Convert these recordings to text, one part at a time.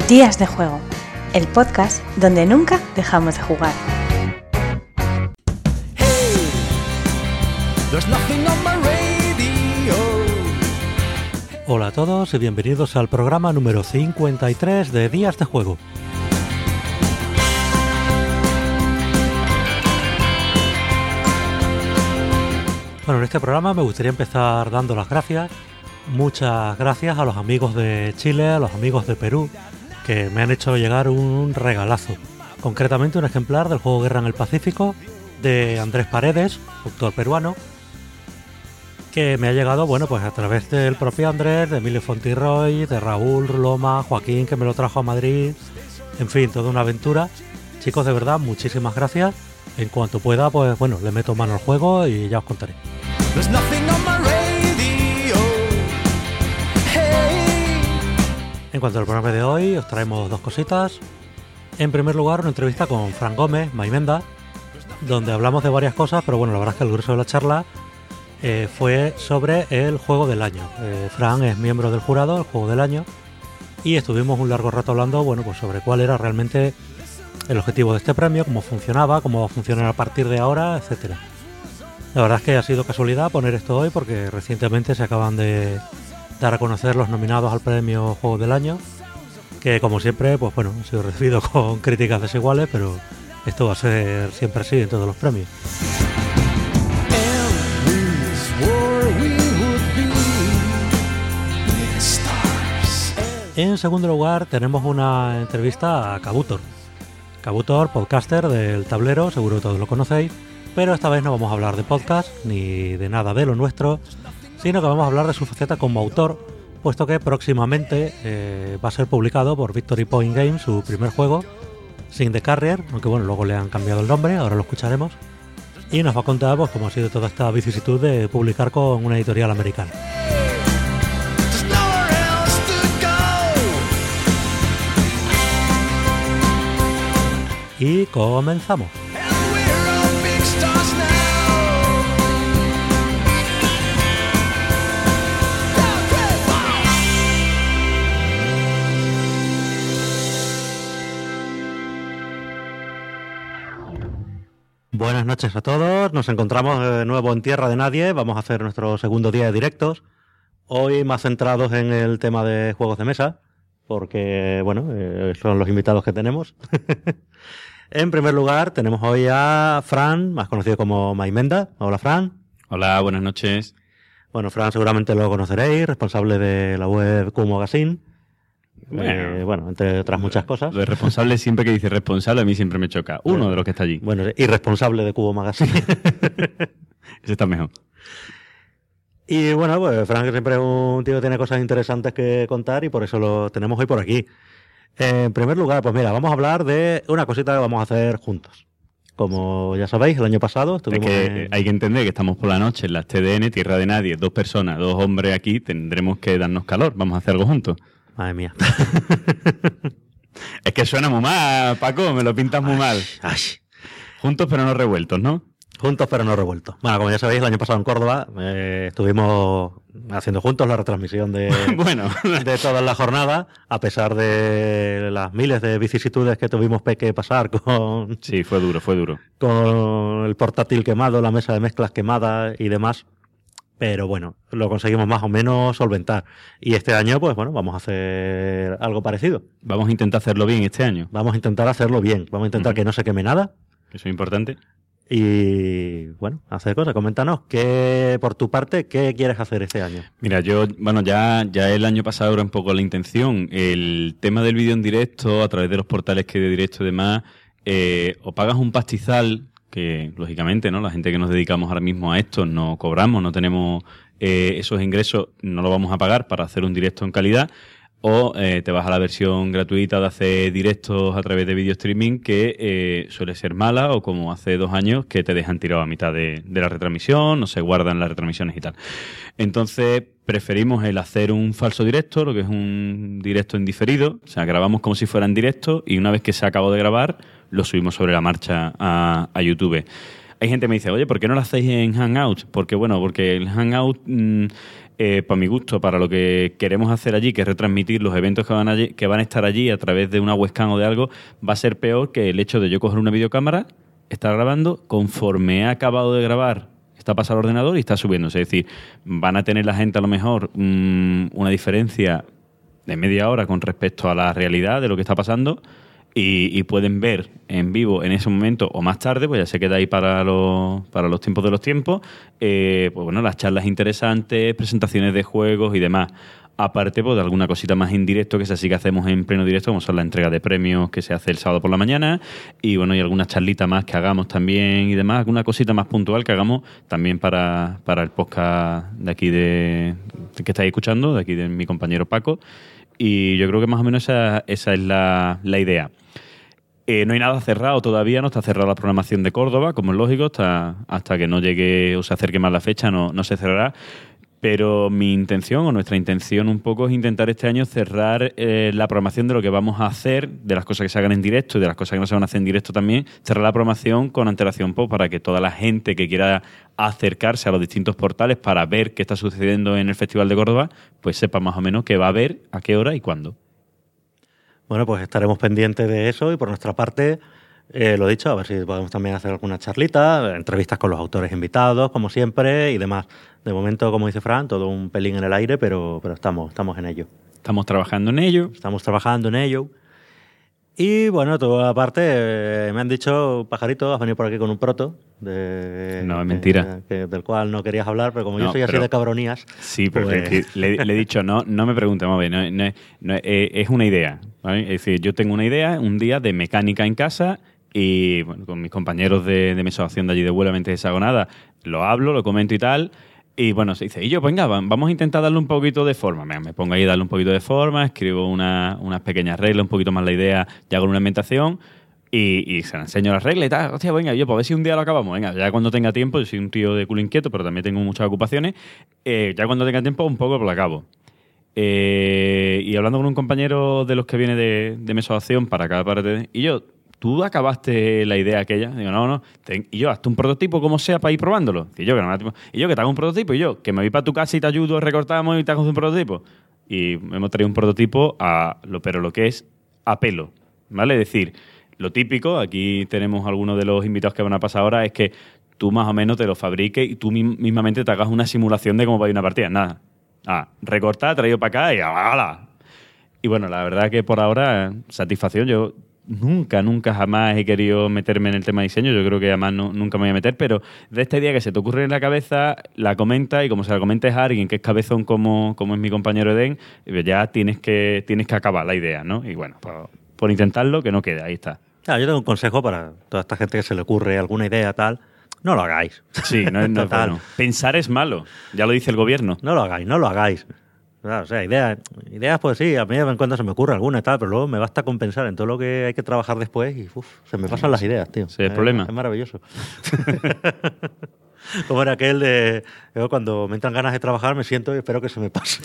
Días de Juego, el podcast donde nunca dejamos de jugar. Hola a todos y bienvenidos al programa número 53 de Días de Juego. Bueno, en este programa me gustaría empezar dando las gracias. Muchas gracias a los amigos de Chile, a los amigos de Perú, que me han hecho llegar un regalazo. Concretamente un ejemplar del juego Guerra en el Pacífico de Andrés Paredes, autor peruano, que me ha llegado, bueno, pues a través del propio Andrés, de Emilio Fontirroy, de Raúl Loma, Joaquín, que me lo trajo a Madrid, en fin, toda una aventura. Chicos, de verdad, muchísimas gracias. En cuanto pueda, pues bueno, le meto mano al juego y ya os contaré. En cuanto al programa de hoy, os traemos dos cositas. En primer lugar, una entrevista con Fran Gómez, Maimenda, donde hablamos de varias cosas, pero bueno, la verdad es que el grueso de la charla fue sobre el juego del año. Fran es miembro del jurado del juego del año y estuvimos un largo rato hablando, bueno, pues sobre cuál era realmente el objetivo de este premio, cómo funcionaba, cómo va a funcionar a partir de ahora, etcétera. La verdad es que ha sido casualidad poner esto hoy porque recientemente se acaban de dar a conocer los nominados al premio Juego del Año, que como siempre, pues bueno, ha sido recibido con críticas desiguales, pero esto va a ser siempre así en todos los premios. En segundo lugar tenemos una entrevista a Kabutor. Kabutor, podcaster del tablero, seguro todos lo conocéis, pero esta vez no vamos a hablar de podcast ni de nada de lo nuestro, sino que vamos a hablar de su faceta como autor, puesto que próximamente va a ser publicado por Victory Point Games su primer juego, Sin the Carrier, aunque bueno, luego le han cambiado el nombre, ahora lo escucharemos, y nos va a contar pues cómo ha sido toda esta vicisitud de publicar con una editorial americana. Y comenzamos. Buenas noches a todos, nos encontramos de nuevo en Tierra de Nadie, vamos a hacer nuestro segundo día de directos, hoy más centrados en el tema de juegos de mesa, porque bueno, son los invitados que tenemos. En primer lugar tenemos hoy a Fran, más conocido como Maimenda. Hola Fran. Hola, buenas noches. Bueno, Fran seguramente lo conoceréis, responsable de la web Q Magazine. Bueno, entre otras muchas cosas. Lo de responsable, siempre que dice responsable, a mí siempre me choca. Uno de los que está allí. Bueno, irresponsable de Cubo Magazine. Ese está mejor. Y bueno, pues Frank siempre es un tío que tiene cosas interesantes que contar y por eso lo tenemos hoy por aquí. En primer lugar, pues mira, vamos a hablar de una cosita que vamos a hacer juntos. Como ya sabéis, el año pasado estuvimos... Hay que entender que estamos por la noche en las TDN, Tierra de Nadie, dos personas, dos hombres aquí, tendremos que darnos calor. Vamos a hacer algo juntos. Madre mía. Es que suena muy mal, Paco, me lo pintas muy mal. Juntos pero no revueltos, ¿no? Juntos pero no revueltos. Bueno, como ya sabéis, el año pasado en Córdoba estuvimos haciendo juntos la retransmisión de, de toda la jornada, a pesar de las miles de vicisitudes que tuvimos que pasar con... Sí, fue duro. Con el portátil quemado, la mesa de mezclas quemada y demás. Pero bueno, lo conseguimos más o menos solventar. Y este año, pues bueno, vamos a hacer algo parecido. Vamos a intentar hacerlo bien este año. Vamos a intentar hacerlo bien. Vamos a intentar que no se queme nada. Eso es importante. Y bueno, hacer cosas. Coméntanos, por tu parte, ¿qué quieres hacer este año? Mira, ya el año pasado era un poco la intención. El tema del vídeo en directo, a través de los portales que de directo y demás, o pagas un pastizal, que lógicamente, ¿no? La gente que nos dedicamos ahora mismo a esto no cobramos, no tenemos esos ingresos, no lo vamos a pagar para hacer un directo en calidad, o te vas a la versión gratuita de hacer directos a través de video streaming, que suele ser mala, o como hace 2 años que te dejan tirado a mitad de la retransmisión, no se guardan las retransmisiones y tal. Entonces preferimos el hacer un falso directo, lo que es un directo en diferido, o sea, grabamos como si fuera en directo y una vez que se acabó de grabar lo subimos sobre la marcha a YouTube. Hay gente que me dice, oye, ¿por qué no lo hacéis en Hangout? Porque el Hangout, para mi gusto, para lo que queremos hacer allí, que es retransmitir los eventos que van a estar allí a través de una webcam o de algo, va a ser peor que el hecho de yo coger una videocámara, estar grabando, conforme he acabado de grabar, está pasando al ordenador y está subiéndose. Es decir, van a tener la gente a lo mejor una diferencia de media hora con respecto a la realidad de lo que está pasando y pueden ver en vivo en ese momento o más tarde, pues ya se queda ahí para los tiempos de los tiempos, pues bueno, las charlas interesantes, presentaciones de juegos y demás. Aparte, pues de alguna cosita más en directo, que es así que hacemos en pleno directo, como son la entrega de premios que se hace el sábado por la mañana, y bueno, y alguna charlita más que hagamos también y demás, alguna cosita más puntual que hagamos también para el podcast de aquí que estáis escuchando, de aquí de mi compañero Paco, y yo creo que más o menos esa es la idea. No hay nada cerrado todavía, no está cerrada la programación de Córdoba, como es lógico, hasta que no llegue o se acerque más la fecha no se cerrará. Pero mi intención, o nuestra intención un poco, es intentar este año cerrar la programación de lo que vamos a hacer, de las cosas que se hagan en directo y de las cosas que no se van a hacer en directo también, cerrar la programación con antelación para que toda la gente que quiera acercarse a los distintos portales para ver qué está sucediendo en el Festival de Córdoba, pues sepa más o menos qué va a ver, a qué hora y cuándo. Bueno, pues estaremos pendientes de eso y por nuestra parte, lo dicho, a ver si podemos también hacer alguna charlita, entrevistas con los autores invitados, como siempre, y demás. De momento, como dice Fran, todo un pelín en el aire, pero estamos en ello. Estamos trabajando en ello. Y bueno, todo aparte, me han dicho, Pajarito, has venido por aquí con un proto. No, es mentira. Del cual no querías hablar, pero como yo soy así de cabronías... Sí, pero pues... le he dicho, no me preguntes, vamos a ver, es una idea, ¿vale? Es decir, yo tengo una idea, un día de mecánica en casa y bueno, con mis compañeros de mi asociación de allí de Huelva Mente Hexagonada, lo hablo, lo comento y tal... Y bueno, se dice, y yo, venga, vamos a intentar darle un poquito de forma. Me pongo ahí a darle un poquito de forma, escribo unas pequeñas reglas, un poquito más la idea, ya hago una ambientación y se la enseño las reglas y tal. Hostia, venga, yo, pues a ver si un día lo acabamos. Venga, ya cuando tenga tiempo, yo soy un tío de culo inquieto, pero también tengo muchas ocupaciones. Ya cuando tenga tiempo, un poco lo acabo. Y hablando con un compañero de los que viene de mi asociación para cada parte, y yo... ¿Tú acabaste la idea aquella? Digo, no. Y yo, hazte un prototipo como sea para ir probándolo. Y yo, que te hago un prototipo. Y yo, que me voy para tu casa y te ayudo, recortamos y te hago un prototipo. Y hemos traído un prototipo pero lo que es a pelo, ¿vale? Es decir, lo típico, aquí tenemos algunos de los invitados que van a pasar ahora, es que tú más o menos te lo fabriques y tú mismamente te hagas una simulación de cómo va a ir una partida. Nada. Recortar, traído para acá y ¡hala! Y bueno, la verdad que por ahora, satisfacción. Yo... Nunca jamás he querido meterme en el tema de diseño. Yo creo que además nunca me voy a meter, pero de esta idea que se te ocurre en la cabeza, la comenta y como se la comentes a alguien que es cabezón como es mi compañero Eden, ya tienes que acabar la idea, ¿no? Y bueno, por intentarlo, que no quede, ahí está. Claro, yo tengo un consejo para toda esta gente que se le ocurre alguna idea tal. No lo hagáis. Sí, no es bueno. Pensar es malo, ya lo dice el gobierno. No lo hagáis. Claro, o sea, ideas, pues sí, a mí de vez en cuando se me ocurre alguna y tal, pero luego me basta con pensar en todo lo que hay que trabajar después y se me pasan las ideas, tío. Sí, el problema. Es maravilloso. Como era aquel de... Yo cuando me entran ganas de trabajar me siento y espero que se me pase.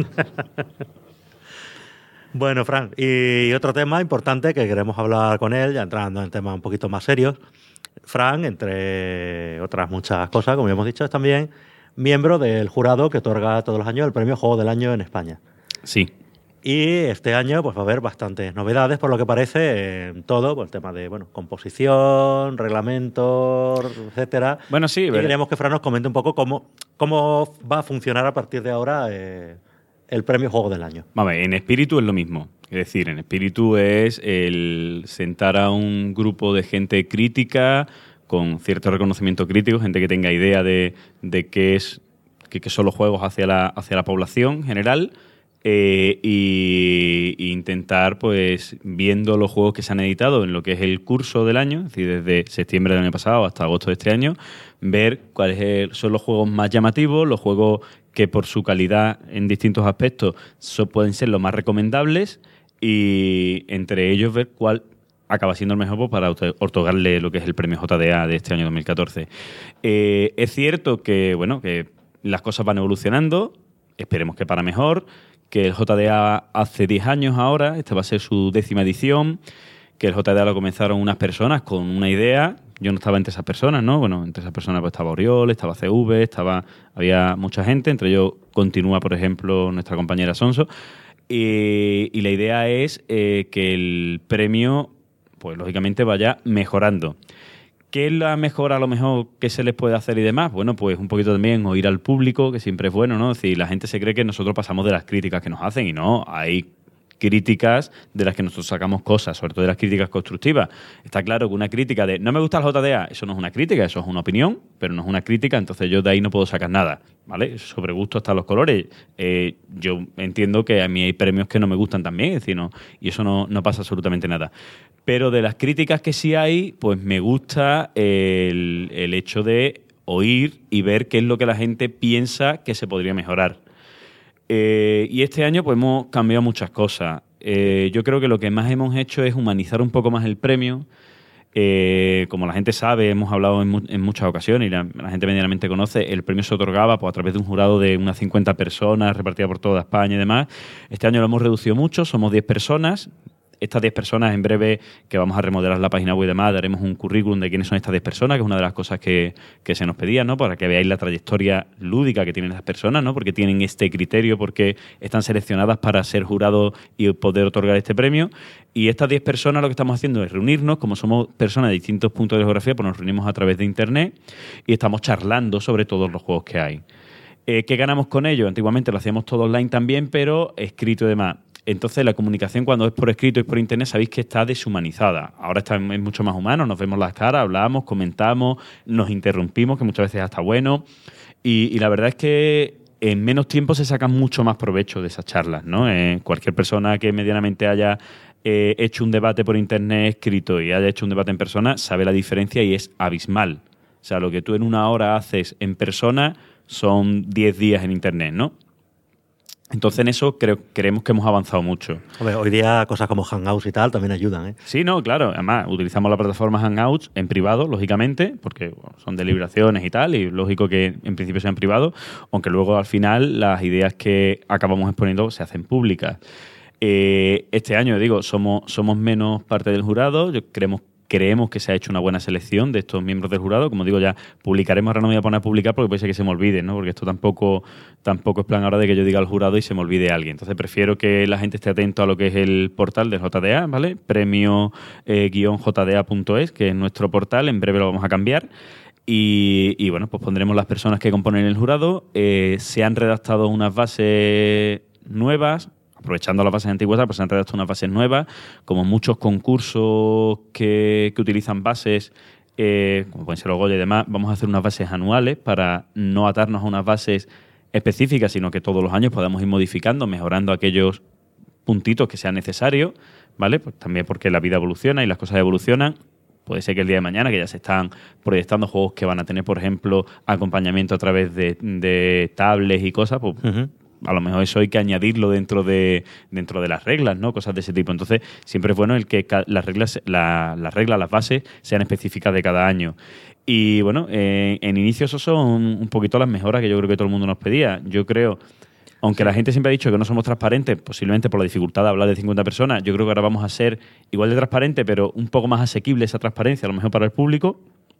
Bueno, Fran, y otro tema importante que queremos hablar con él, ya entrando en temas un poquito más serios. Fran, entre otras muchas cosas, como ya hemos dicho, es también... miembro del jurado que otorga todos los años el premio Juego del Año en España. Sí. Y este año pues va a haber bastantes novedades, por lo que parece, en todo, pues, el tema de composición, reglamentos, etcétera. Bueno, sí. Y queremos que Fran nos comente un poco cómo va a funcionar a partir de ahora el premio Juego del Año. Vamos, en espíritu es lo mismo. Es decir, en espíritu es el sentar a un grupo de gente crítica con cierto reconocimiento crítico, gente que tenga idea de qué son los juegos hacia la población general, y intentar, pues, viendo los juegos que se han editado en lo que es el curso del año, es decir, desde septiembre del año pasado hasta agosto de este año, ver cuáles son los juegos más llamativos, los juegos que por su calidad en distintos aspectos pueden ser los más recomendables, y entre ellos ver cuál acaba siendo el mejor para otorgarle lo que es el premio JDA de este año 2014. Es cierto que, que las cosas van evolucionando, esperemos que para mejor, que el JDA hace 10 años ahora, esta va a ser su 10ª edición, que el JDA lo comenzaron unas personas con una idea, yo no estaba entre esas personas, ¿no? Bueno, entre esas personas pues estaba Oriol, estaba CV, había mucha gente, entre ellos continúa, por ejemplo, nuestra compañera Sonso. Y la idea es que el premio, pues lógicamente vaya mejorando. ¿Qué es la mejora a lo mejor que se les puede hacer y demás? Bueno, pues un poquito también oír al público, que siempre es bueno, ¿no? Es decir, la gente se cree que nosotros pasamos de las críticas que nos hacen y no, hay críticas de las que nosotros sacamos cosas, sobre todo de las críticas constructivas. Está claro que una crítica de no me gusta el JDA, eso no es una crítica, eso es una opinión, pero no es una crítica, entonces yo de ahí no puedo sacar nada, ¿vale? Sobre gusto hasta los colores. Yo entiendo que a mí hay premios que no me gustan también, es decir, no, y eso no pasa absolutamente nada. Pero de las críticas que sí hay, pues me gusta el hecho de oír y ver qué es lo que la gente piensa que se podría mejorar. Y este año pues hemos cambiado muchas cosas. Yo creo que lo que más hemos hecho es humanizar un poco más el premio. Como la gente sabe, hemos hablado en muchas ocasiones y la gente medianamente conoce, el premio se otorgaba pues, a través de un jurado de unas 50 personas repartidas por toda España y demás. Este año lo hemos reducido mucho, somos 10 personas. Estas 10 personas, en breve, que vamos a remodelar la página web y demás, daremos un currículum de quiénes son estas 10 personas, que es una de las cosas que se nos pedía, ¿no? Para que veáis la trayectoria lúdica que tienen las personas, ¿no? Porque tienen este criterio, porque están seleccionadas para ser jurados y poder otorgar este premio. Y estas 10 personas lo que estamos haciendo es reunirnos, como somos personas de distintos puntos de geografía, pues nos reunimos a través de Internet y estamos charlando sobre todos los juegos que hay. ¿Qué ganamos con ello? Antiguamente lo hacíamos todo online también, pero escrito y demás. Entonces, la comunicación cuando es por escrito y por internet sabéis que está deshumanizada. Ahora es mucho más humano, nos vemos las caras, hablamos, comentamos, nos interrumpimos, que muchas veces hasta bueno. Y la verdad es que en menos tiempo se saca mucho más provecho de esas charlas, ¿no? Cualquier persona que medianamente haya hecho un debate por internet escrito y haya hecho un debate en persona sabe la diferencia y es abismal. O sea, lo que tú en una hora haces en persona son 10 días en internet, ¿no? Entonces en eso creemos que hemos avanzado mucho. Hombre, hoy día cosas como Hangouts y tal también ayudan, ¿eh? Sí, no, claro. Además, utilizamos la plataforma Hangouts en privado, lógicamente, porque bueno, son deliberaciones y tal, y lógico que en principio sean privados, aunque luego al final las ideas que acabamos exponiendo se hacen públicas. Este año, digo, somos menos parte del jurado. Creemos que se ha hecho una buena selección de estos miembros del jurado. Como digo, ya publicaremos, ahora no me voy a poner a publicar porque puede ser que se me olvide, ¿no? Porque esto tampoco es plan ahora de que yo diga al jurado y se me olvide alguien. Entonces prefiero que la gente esté atento a lo que es el portal del JDA, ¿vale? Premio-jdA.es, que es nuestro portal, en breve lo vamos a cambiar. Y bueno, pues pondremos las personas que componen el jurado. Se han redactado unas bases nuevas. Aprovechando las bases antiguas, pues se han redactado unas bases nuevas, como muchos concursos que utilizan bases, como pueden ser los Goya y demás, vamos a hacer unas bases anuales para no atarnos a unas bases específicas, sino que todos los años podamos ir modificando, mejorando aquellos puntitos que sean necesarios, ¿vale? Pues también porque la vida evoluciona y las cosas evolucionan. Puede ser que el día de mañana, que ya se están proyectando juegos que van a tener, por ejemplo, acompañamiento a través de tablets y cosas, pues a lo mejor eso hay que añadirlo dentro de las reglas, ¿no? Cosas de ese tipo. Entonces, siempre es bueno el que las reglas, las bases, sean específicas de cada año. Y bueno, en inicio eso son un poquito las mejoras que yo creo que todo el mundo nos pedía. Yo creo, aunque la gente siempre ha dicho que no somos transparentes, posiblemente por la dificultad de hablar de 50 personas, yo creo que ahora vamos a ser igual de transparentes, pero un poco más asequible esa transparencia, a lo mejor para el público.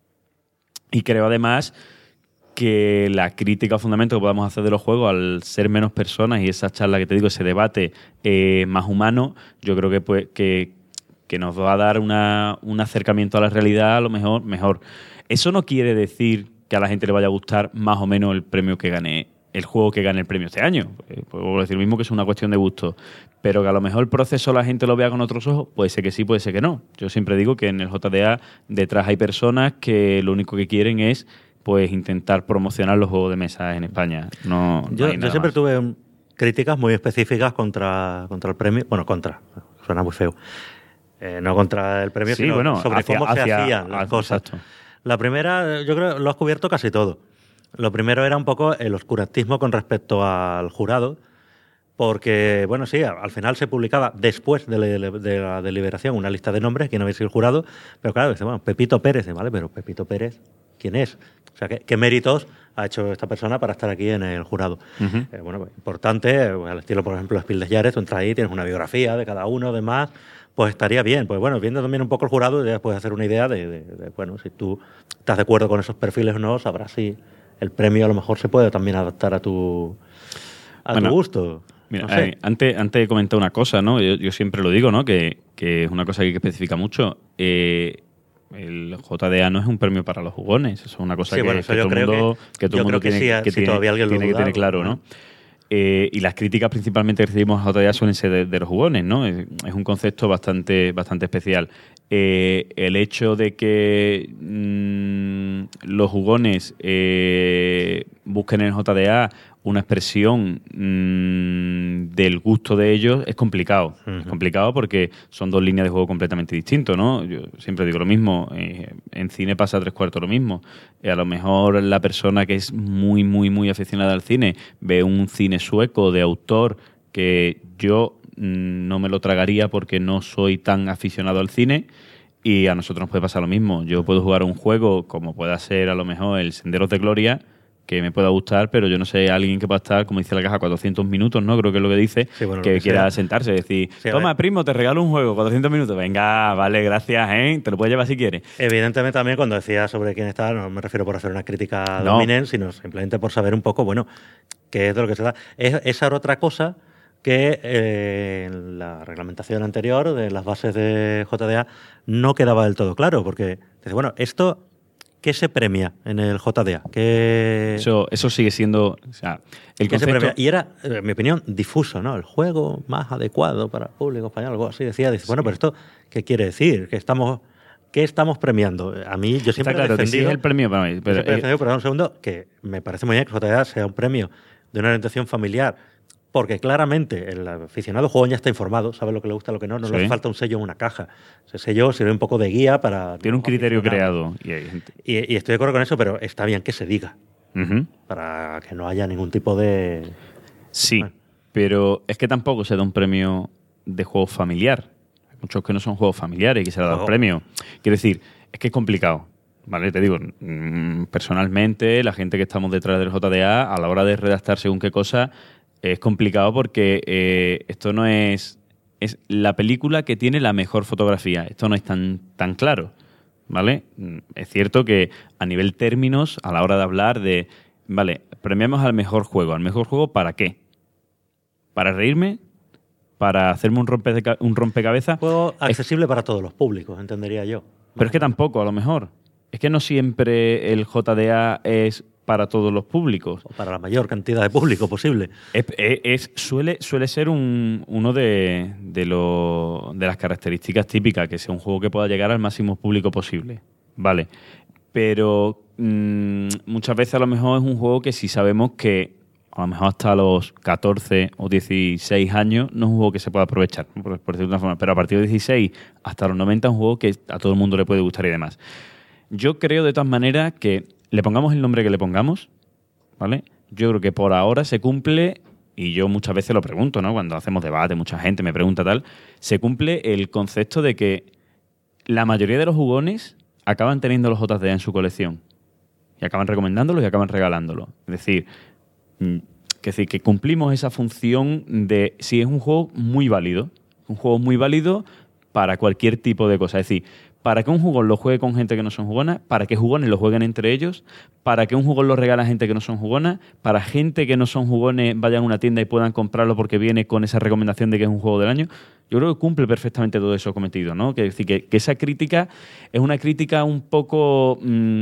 Y creo además que la crítica o fundamento que podamos hacer de los juegos, al ser menos personas y esa charla que te digo, ese debate más humano, yo creo que, pues, que nos va a dar un acercamiento a la realidad a lo mejor. Eso no quiere decir que a la gente le vaya a gustar más o menos el premio que gane, el juego que gane el premio este año. Puedo decir lo mismo, que es una cuestión de gusto. Pero que a lo mejor el proceso la gente lo vea con otros ojos, puede ser que sí, puede ser que no. Yo siempre digo que en el JDA detrás hay personas que lo único que quieren es pues intentar promocionar los juegos de mesa en España. Yo siempre tuve críticas muy específicas contra el premio. Bueno, suena muy feo. No contra el premio, sí, sino bueno, sobre cómo se hacían las cosas. Exacto. La primera, yo creo, lo has cubierto casi todo. Lo primero era un poco el oscurantismo con respecto al jurado, porque, bueno, sí, al final se publicaba después de la deliberación una lista de nombres, quién había sido el jurado, pero claro, dice, bueno, Pepito Pérez, ¿vale? Pero Pepito Pérez, ¿quién es? O sea, ¿qué méritos ha hecho esta persona para estar aquí en el jurado? Uh-huh. Bueno, pues, importante, al estilo, por ejemplo, de Spiel des Jahres, tú entras ahí, tienes una biografía de cada uno, demás, pues estaría bien. Pues bueno, viendo también un poco el jurado, ya puedes hacer una idea de, bueno, si tú estás de acuerdo con esos perfiles o no, sabrás si el premio a lo mejor se puede también adaptar a tu gusto. Mira, no sé. antes he comentado una cosa, ¿no? Yo siempre lo digo, ¿no? Que es una cosa que hay que especificar mucho. El JDA no es un premio para los jugones. Eso es una cosa Sí, que, bueno, eso que yo todo el creo mundo, que todo el mundo que tiene, sí, que si tiene, todavía alguien lo tiene que duda, tener claro, ¿no? Y las críticas principalmente que recibimos a JDA suelen ser de los jugones, ¿no? Es un concepto bastante especial. El hecho de que los jugones busquen en el JDA una expresión del gusto de ellos es complicado. Uh-huh. Es complicado porque son dos líneas de juego completamente distintas, ¿no? Yo siempre digo lo mismo. En cine pasa 3/4 lo mismo. A lo mejor la persona que es muy, muy, muy aficionada al cine ve un cine sueco de autor que yo no me lo tragaría porque no soy tan aficionado al cine. Y a nosotros nos puede pasar lo mismo. Yo puedo jugar un juego como pueda ser a lo mejor el Senderos de Gloria, que me pueda gustar, pero yo no sé, alguien que pueda estar, como dice la caja, 400 minutos, ¿no? Creo que es lo que dice, sí, bueno, que quiera sentarse y decir, sí, toma, primo, te regalo un juego, 400 minutos. Venga, vale, gracias, te lo puedes llevar si quieres. Evidentemente también cuando decía sobre quién está, no me refiero por hacer una crítica dominant, sino simplemente por saber un poco, bueno, qué es de lo que se da. Esa era otra cosa que en la reglamentación anterior de las bases de JDA no quedaba del todo claro, porque dice, bueno, esto... ¿Qué se premia en el JDA? Eso sigue siendo... O sea, el concepto... Y era, en mi opinión, difuso, ¿no? El juego más adecuado para el público español, algo así. Decía, dice, bueno, pero esto, ¿qué quiere decir? ¿Qué estamos premiando? A mí, yo siempre Está claro, he defendido... Que sí es el premio para mí. Pero, perdón un segundo, que me parece muy bien que el JDA sea un premio de una orientación familiar, porque claramente el aficionado juego ya está informado, sabe lo que le gusta, lo que no le hace falta un sello en una caja. Ese sello sirve un poco de guía para... Tiene un criterio creado. Y estoy de acuerdo con eso, pero está bien que se diga, para que no haya ningún tipo de... Sí, pero es que tampoco se da un premio de juego familiar. Hay muchos que no son juegos familiares y que se le da un premio. Quiero decir, es que es complicado. Vale, te digo, personalmente, la gente que estamos detrás del JDA, a la hora de redactar según qué cosa... Es complicado porque esto no es la película que tiene la mejor fotografía. Esto no es tan claro, ¿vale? Es cierto que a nivel términos, a la hora de hablar de... Vale, premiamos al mejor juego. ¿Al mejor juego para qué? ¿Para reírme? ¿Para hacerme un rompecabezas? Juego accesible para todos los públicos, entendería yo. Pero es que tampoco, a lo mejor. Es que no siempre el JDA es... para todos los públicos. O para la mayor cantidad de público posible. Suele ser uno de las características típicas, que sea un juego que pueda llegar al máximo público posible. Vale. Pero muchas veces a lo mejor es un juego que si sabemos que a lo mejor hasta los 14 o 16 años no es un juego que se pueda aprovechar, por decirlo de una forma. Pero a partir de 16 hasta los 90 es un juego que a todo el mundo le puede gustar y demás. Yo creo de todas maneras que le pongamos el nombre que le pongamos, ¿vale? Yo creo que por ahora se cumple, y yo muchas veces lo pregunto, ¿no? Cuando hacemos debate, mucha gente me pregunta tal, se cumple el concepto de que la mayoría de los jugones acaban teniendo los JDA en su colección. Y acaban recomendándolos y acaban regalándolos. Es decir, que cumplimos esa función de si es un juego muy válido. Un juego muy válido para cualquier tipo de cosa. Es decir, para que un jugón lo juegue con gente que no son jugonas, para que jugones lo jueguen entre ellos, para que un jugón lo regale a gente que no son jugonas, para gente que no son jugones vayan a una tienda y puedan comprarlo porque viene con esa recomendación de que es un juego del año. Yo creo que cumple perfectamente todo eso cometido, ¿no? Que decir, que esa crítica es una crítica un poco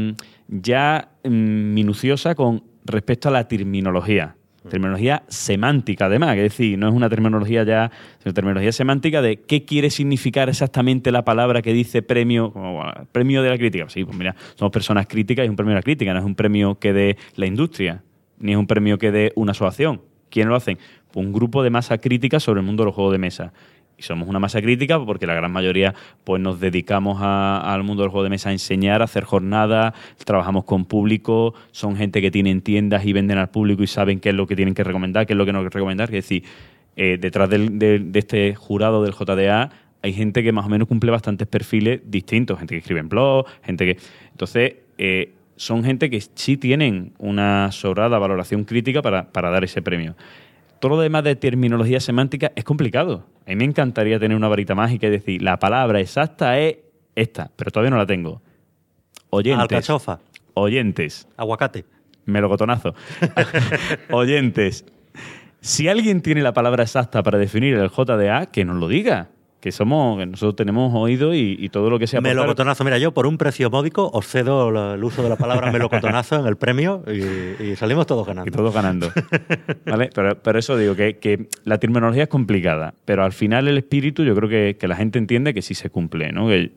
minuciosa con respecto a la terminología. Terminología semántica, además, es decir, no es una terminología ya, sino terminología semántica de qué quiere significar exactamente la palabra que dice premio, como premio de la crítica. Sí, pues mira, somos personas críticas y es un premio de la crítica, no es un premio que dé la industria, ni es un premio que dé una asociación. ¿Quiénes lo hacen? Pues un grupo de masa crítica sobre el mundo de los juegos de mesa. Y somos una masa crítica porque la gran mayoría pues nos dedicamos al mundo del juego de mesa a enseñar, a hacer jornadas, trabajamos con público, son gente que tienen tiendas y venden al público y saben qué es lo que tienen que recomendar, qué es lo que no hay que recomendar. Es decir, detrás de este jurado del JDA hay gente que más o menos cumple bastantes perfiles distintos, gente que escribe en blog, gente que... Entonces, son gente que sí tienen una sobrada valoración crítica para dar ese premio. todo lo demás de terminología semántica es complicado. A mí me encantaría tener una varita mágica y decir, la palabra exacta es esta, pero todavía no la tengo. Oyentes. Alcachofa. Oyentes. Aguacate. Melocotonazo. Oyentes. Si alguien tiene la palabra exacta para definir el JDA, que nos lo diga. Que nosotros tenemos oído y todo lo que sea. Melocotonazo. Mira, yo por un precio módico os cedo el uso de la palabra melocotonazo en el premio y salimos todos ganando. Y todos ganando. ¿Vale? Pero eso digo, que la terminología es complicada, pero al final el espíritu yo creo que la gente entiende que sí se cumple, ¿no? Que,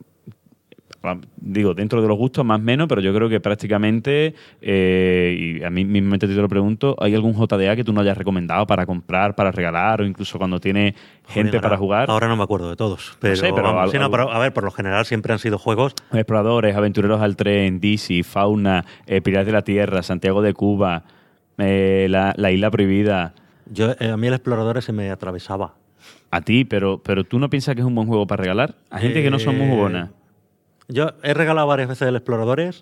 digo, dentro de los gustos más o menos, pero yo creo que prácticamente, y a mí mismamente te lo pregunto, ¿hay algún JDA que tú no hayas recomendado para comprar, para regalar o incluso cuando tiene gente para jugar? Ahora no me acuerdo de todos. Pero, no sé, pero a ver, por lo general siempre han sido juegos. Exploradores, Aventureros al Tren, DC, Fauna, Piratas de la Tierra, Santiago de Cuba, la Isla Prohibida. A mí el Exploradores se me atravesaba. A ti, pero ¿tú no piensas que es un buen juego para regalar? A gente que no son muy jugonas. Yo he regalado varias veces el Exploradores.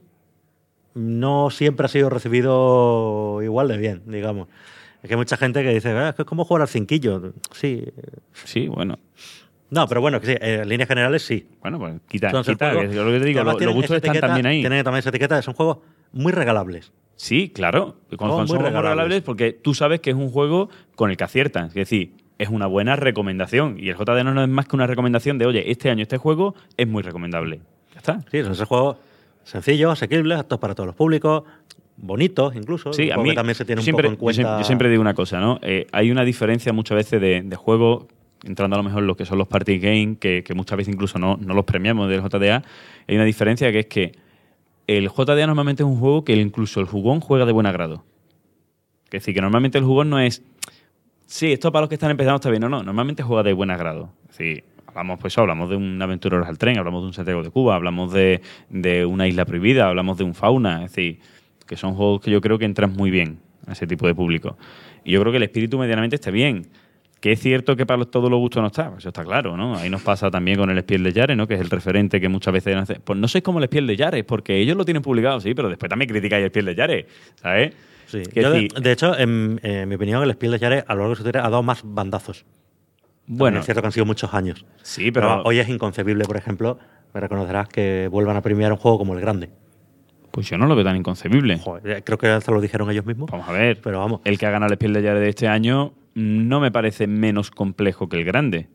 No siempre ha sido recibido igual de bien, digamos. Es que hay mucha gente que dice, es que es como jugar al cinquillo. Sí. Sí, bueno. No, pero bueno, que sí, en líneas generales sí. Bueno, pues quita, que es lo que te digo, los gustos están también ahí. Tienen también esa etiqueta, son juegos muy regalables. Sí, claro. Cuando son juegos muy regalables porque tú sabes que es un juego con el que aciertas. Es decir, es una buena recomendación. Y el JD no es más que una recomendación de, oye, este año este juego es muy recomendable. Ya está. Sí, son esos juegos sencillos, asequibles, aptos para todos los públicos, bonitos incluso. Sí, a mí que también se tiene un poco en cuenta. Yo siempre digo una cosa, ¿no? Hay una diferencia muchas veces de juego, entrando a lo mejor en lo que son los party games, que muchas veces incluso no los premiamos del JDA. Hay una diferencia que es que el JDA normalmente es un juego que incluso el jugón juega de buen agrado. Es decir, que normalmente el jugón no es, sí, esto para los que están empezando está bien, no, normalmente juega de buen agrado. Es decir, hablamos de un Aventureros al Tren, hablamos de un Santiago de Cuba, hablamos de una Isla Prohibida, hablamos de un Fauna, es decir, que son juegos que yo creo que entran muy bien a ese tipo de público. Y yo creo que el espíritu medianamente está bien. Que es cierto que para todos los gustos no está, eso está claro, ¿no? Ahí nos pasa también con el Espiel de Yare, ¿no? Que es el referente que muchas veces hace. Pues no sois como el Espiel de Yare, porque ellos lo tienen publicado, sí, pero después también criticáis el Espiel de Yare, ¿sabes? Sí. De hecho, en mi opinión, el Espiel de Yare a lo largo de su historia ha dado más bandazos. Bueno, es cierto que han sido muchos años. Sí, pero hoy es inconcebible, por ejemplo, me reconocerás que vuelvan a premiar un juego como El Grande. Pues yo no lo veo tan inconcebible. Joder, creo que hasta lo dijeron ellos mismos. Vamos a ver. Pero vamos. El que ha ganado el Espiel de Yare de este año no me parece menos complejo que El Grande.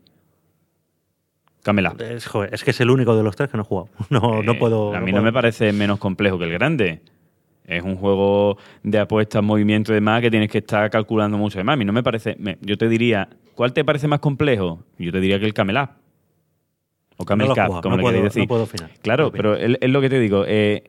Camela. Es que es el único de los tres que no he jugado. No puedo. A mí no me parece menos complejo que El Grande. Es un juego de apuestas, movimiento y demás que tienes que estar calculando mucho demás. A mí no me parece. Yo te diría, ¿cuál te parece más complejo? Yo te diría que el Camelab. O Camel Cup, como le queréis decir. No puedo opinar. Claro, pero es lo que te digo.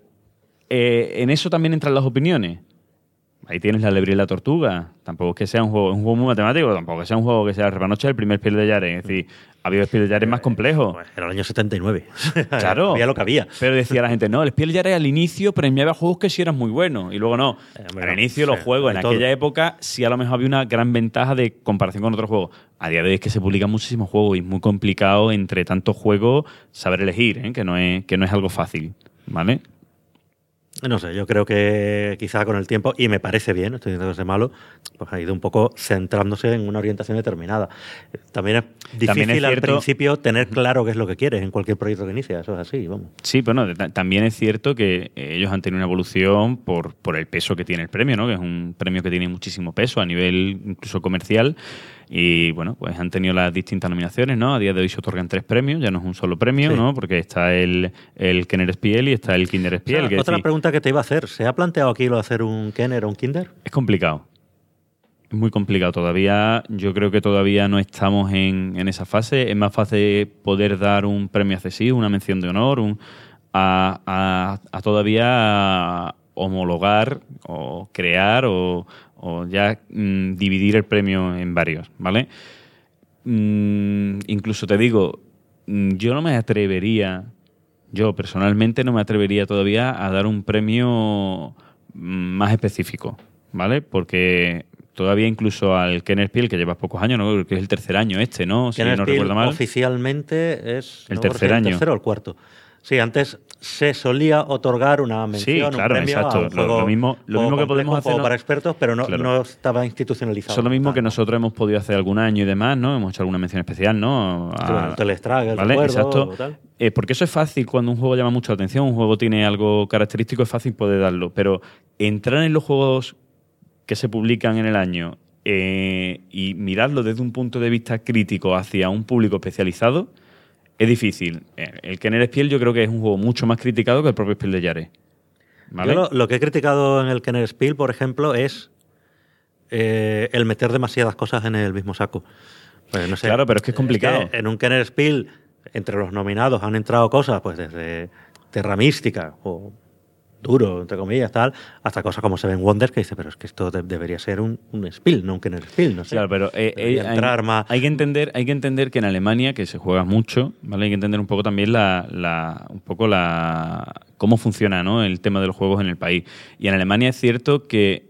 En eso también entran las opiniones. Ahí tienes la alegría y la tortuga. Tampoco es que sea un juego muy matemático, tampoco es que sea un juego que sea el repanoche del primer Espiel de Yare. Es decir, ha habido Espiel de Yare más complejos. Era el año 79. Claro. Había lo que había. Pero decía la gente, no, el Espiel de Yare al inicio premiaba juegos que sí eran muy buenos. Y luego no. Al inicio los juegos en aquella época sí a lo mejor había una gran ventaja de comparación con otros juegos. A día de hoy es que se publican muchísimos juegos y es muy complicado entre tantos juegos saber elegir, que no es algo fácil, ¿vale? No sé, yo creo que quizá con el tiempo, y me parece bien, estoy diciendo que sea malo, pues ha ido un poco centrándose en una orientación determinada. También es difícil al principio tener claro qué es lo que quieres en cualquier proyecto que inicia, eso es así, vamos. Sí, pero no, también es cierto que ellos han tenido una evolución por el peso que tiene el premio, ¿no? Que es un premio que tiene muchísimo peso a nivel incluso comercial. Y bueno, pues han tenido las distintas nominaciones, ¿no? A día de hoy se otorgan 3 premios, ya no es un solo premio, sí, ¿no? Porque está el Kenner Spiel y está el Kinder Spiel. O sea, otra pregunta que te iba a hacer, ¿se ha planteado aquí lo de hacer un Kenner o un Kinder? Es complicado. Es muy complicado todavía. Yo creo que todavía no estamos en esa fase. Es más fácil poder dar un premio accesible, una mención de honor, a todavía homologar o crear o ya dividir el premio en varios, ¿vale? Incluso te digo, yo personalmente no me atrevería todavía a dar un premio más específico, ¿vale? Porque todavía incluso al Kenner Spiel, que lleva pocos años, ¿no? Que es el tercer año ¿no? Si no recuerdo mal. Oficialmente es el tercer año. El tercero o el cuarto. Sí, antes se solía otorgar una mención, sí, claro, un premio exacto. a un juego, Lo mismo que podemos hacer para expertos, pero no estaba institucionalizado. Eso es lo mismo que nosotros hemos podido hacer algún año y demás, ¿no? Hemos hecho alguna mención especial, ¿no? El Telestrack, el ¿vale? recuerdo, Exacto. Tal. Porque eso es fácil cuando un juego llama mucho la atención, un juego tiene algo característico, es fácil poder darlo. Pero entrar en los juegos que se publican en el año y mirarlo desde un punto de vista crítico hacia un público especializado es difícil. El Kennel Spiel yo creo que es un juego mucho más criticado que el propio Spiel de Jahres. ¿Vale? Yo lo que he criticado en el Kennel Spiel, por ejemplo, es el meter demasiadas cosas en el mismo saco. Pues, no sé, claro, pero es que es complicado. En un Kennel Spiel, entre los nominados han entrado cosas pues desde Terra Mística o duro, entre comillas, tal, hasta cosas como Seven Wonders, que dice, pero es que esto debería ser un Spiel, no un Kennel Spiel, no sé. Claro, pero hay que entender que en Alemania, que se juega mucho, ¿vale? Hay que entender un poco también cómo funciona, ¿no? El tema de los juegos en el país. Y en Alemania es cierto que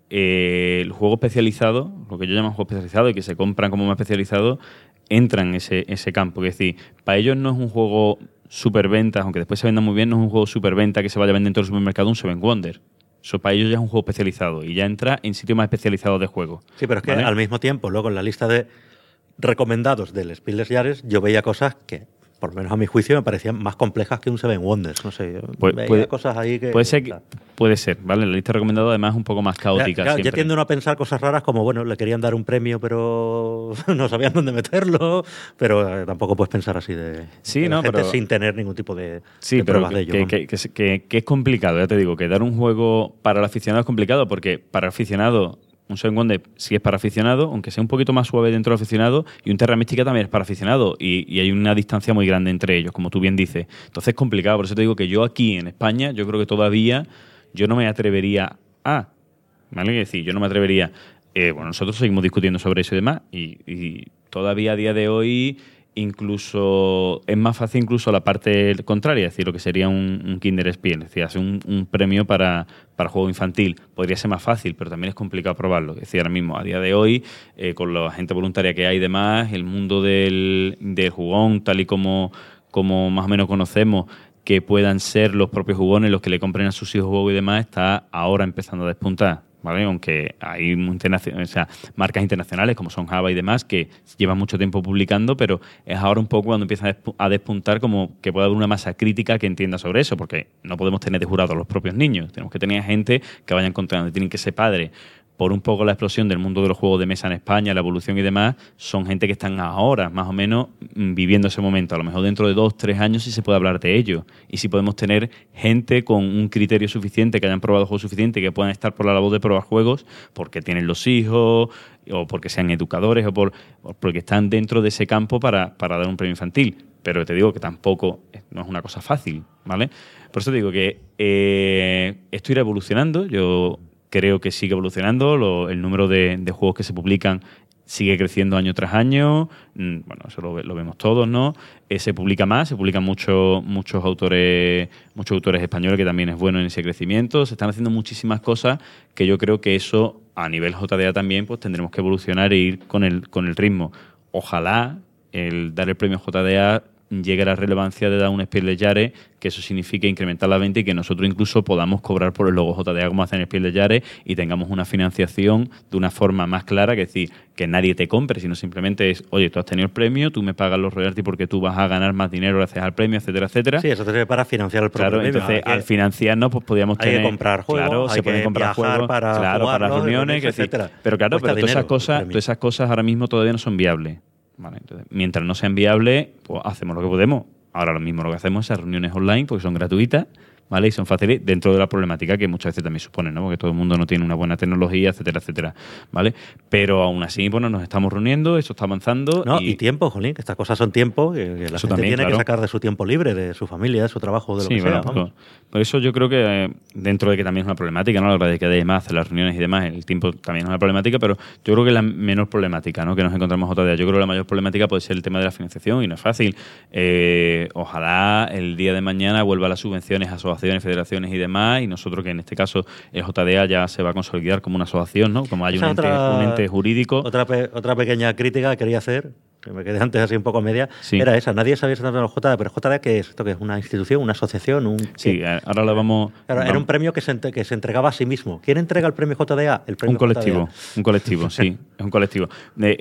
el juego especializado, lo que yo llamo juego especializado y que se compran como más especializado, entran en ese campo. Es decir, para ellos no es un juego superventas, aunque después se venda muy bien, no es un juego superventa que se vaya a vender en todo el supermercado un Seven Wonder. Eso para ellos ya es un juego especializado y ya entra en sitios más especializados de juego. Sí, pero es que ¿vale? al mismo tiempo, luego en la lista de recomendados del Spiel des Jahres, yo veía cosas que, por lo menos a mi juicio, me parecían más complejas que un Seven Wonders. No sé, veía cosas ahí que... Puede ser, ¿vale? La lista recomendada además es un poco más caótica. Claro, ya tiende uno a pensar cosas raras como, bueno, le querían dar un premio, pero no sabían dónde meterlo, pero tampoco puedes pensar así de no, gente pero, sin tener ningún tipo de pero pruebas de ello. Que es complicado, ya te digo, que dar un juego para el aficionado es complicado porque para el aficionado un Seven Wonders sí es para aficionado, aunque sea un poquito más suave dentro del aficionado, y un Terra Mística también es para aficionado, y hay una distancia muy grande entre ellos, como tú bien dices. Entonces es complicado, por eso te digo que yo aquí en España, yo creo que todavía yo no me atrevería a, ¿vale? Es decir, yo no me atrevería, bueno, nosotros seguimos discutiendo sobre eso y demás, y todavía a día de hoy incluso es más fácil incluso la parte contraria, es decir, lo que sería un Kinder Spiel, es decir, hacer un premio para juego infantil. Podría ser más fácil, pero también es complicado probarlo. Es decir, ahora mismo, a día de hoy, con la gente voluntaria que hay y demás, el mundo del jugón, tal y como más o menos conocemos, que puedan ser los propios jugones los que le compren a sus hijos juegos y demás, está ahora empezando a despuntar. ¿Vale? Aunque hay marcas internacionales como son Java y demás que llevan mucho tiempo publicando, pero es ahora un poco cuando empieza a despuntar como que puede haber una masa crítica que entienda sobre eso, porque no podemos tener de jurado a los propios niños, tenemos que tener gente que vaya encontrando, tienen que ser padres. Por un poco la explosión del mundo de los juegos de mesa en España, la evolución y demás, son gente que están ahora, más o menos, viviendo ese momento. A lo mejor dentro de 2-3 años sí se puede hablar de ello. Y sí podemos tener gente con un criterio suficiente, que hayan probado juegos suficientes, que puedan estar por la labor de probar juegos, porque tienen los hijos, o porque sean educadores, o porque están dentro de ese campo para dar un premio infantil. Pero te digo que tampoco no es una cosa fácil, ¿vale? Por eso te digo que esto irá evolucionando. Yo creo que sigue evolucionando, el número de juegos que se publican sigue creciendo año tras año, bueno, eso lo vemos todos, ¿no? Se publican muchos autores españoles, que también es bueno en ese crecimiento, se están haciendo muchísimas cosas que yo creo que eso, a nivel JDA también, pues tendremos que evolucionar e ir con el ritmo. Ojalá el dar el premio JDA llegue a la relevancia de dar un Spiel des Jahres, que eso signifique incrementar la venta y que nosotros incluso podamos cobrar por el logo JDA como hacen el Spiel des Jahres y tengamos una financiación de una forma más clara, que es decir, que nadie te compre, sino simplemente es, oye, tú has tenido el premio, tú me pagas los royalties porque tú vas a ganar más dinero gracias al premio, etcétera, etcétera. Sí, eso te sirve para financiar el propio premio. Entonces, al financiarnos, pues podríamos tener... Hay que comprar juegos, claro, se pueden comprar juegos para las reuniones, etcétera. Pero claro, todas esas cosas ahora mismo todavía no son viables. Vale, entonces, mientras no sean viables, pues hacemos lo que podemos. Ahora lo mismo lo que hacemos es reuniones online porque son gratuitas, ¿vale? Y son fáciles dentro de la problemática que muchas veces también suponen, ¿no? Porque todo el mundo no tiene una buena tecnología, etcétera, etcétera, ¿vale? Pero aún así, bueno, nos estamos reuniendo, esto está avanzando. No, y tiempo, Jolín, que estas cosas son tiempo, que la gente también, tiene que sacar de su tiempo libre, de su familia, de su trabajo, de lo que sea. Bueno, por eso yo creo que dentro de que también es una problemática, ¿no? La verdad es que además hacer las reuniones y demás, el tiempo también es una problemática, pero yo creo que la menor problemática, ¿no? Que nos encontramos JDA. Yo creo que la mayor problemática puede ser el tema de la financiación y no es fácil. Ojalá el día de mañana vuelva las subvenciones a asociaciones, federaciones y demás, y nosotros, que en este caso el JDA ya se va a consolidar como una asociación, ¿no? Como hay un ente jurídico. Otra pequeña crítica que quería hacer, que me quedé antes así un poco a media, Sí. era esa. Nadie sabía exactamente lo JDA, pero JDA, ¿qué es? ¿Esto qué es? ¿Una institución, una asociación? Sí, ahora lo vamos... Claro, era vamos- un premio que se entregaba a sí mismo. ¿Quién entrega el premio JDA? El premio Un colectivo, JDA. un colectivo, sí, es un colectivo.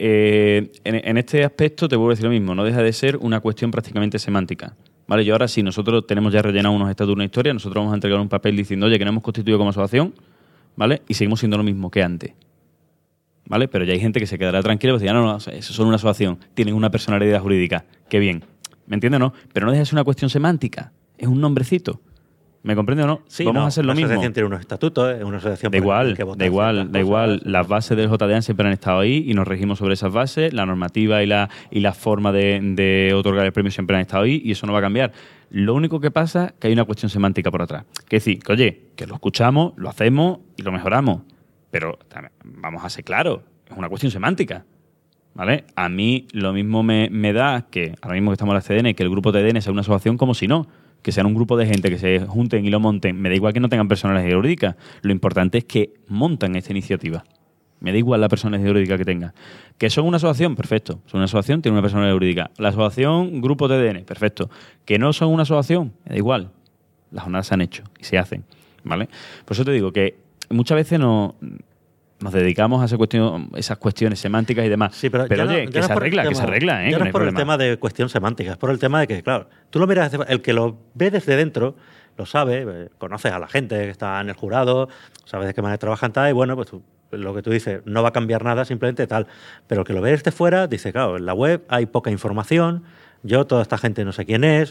En este aspecto te vuelvo a decir lo mismo, no deja de ser una cuestión prácticamente semántica. ¿Vale? Yo ahora, si nosotros tenemos ya rellenado unos estados de una historia, nosotros vamos a entregar un papel diciendo, oye, que nos hemos constituido como asociación, ¿vale? Y seguimos siendo lo mismo que antes. ¿Vale? Pero ya hay gente que se quedará tranquila y va a decir, no, eso es solo una asociación, tienen una personalidad jurídica, qué bien. ¿Me entiendes, no? Pero no deja de ser una cuestión semántica, es un nombrecito. ¿Me comprende o no? Sí, vamos no, a hacer lo la mismo. asociación tiene unos estatutos, es una asociación Da por igual, el que votar da igual, ciertas da igual. cosas. Las bases del JDA siempre han estado ahí y nos regimos sobre esas bases. La normativa y la forma de otorgar el premio siempre han estado ahí y eso no va a cambiar. Lo único que pasa es que hay una cuestión semántica por atrás. Que es decir, que oye, que lo escuchamos, lo hacemos y lo mejoramos. Pero también, vamos a ser claros, es una cuestión semántica. ¿Vale? A mí lo mismo me da que ahora mismo que estamos en la CDN, que el grupo TDN sea una asociación como si no. Que sean un grupo de gente que se junten y lo monten. Me da igual que no tengan personalidad jurídica. Lo importante es que montan esta iniciativa. Me da igual la personalidad jurídica que tenga. ¿Que son una asociación? Perfecto. Son una asociación, tiene una personalidad jurídica. La asociación, grupo TDN, perfecto. ¿Que no son una asociación? Me da igual. Las jornadas se han hecho y se hacen. ¿Vale? Por eso te digo que muchas veces nos dedicamos a esas cuestiones semánticas y demás. Sí, pero oye, ya que no se es por el arregla, que tema- se arregla, ¿eh? Ya que no no es hay por el problema. tema de cuestión semántica, es por el tema de que, claro, tú lo miras, el que lo ve desde dentro, lo sabe, conoces a la gente que está en el jurado, sabes de qué manera trabajan tal, y bueno, pues lo que tú dices, no va a cambiar nada, simplemente tal. Pero el que lo ve desde fuera, dice, claro, en la web hay poca información, toda esta gente no sé quién es,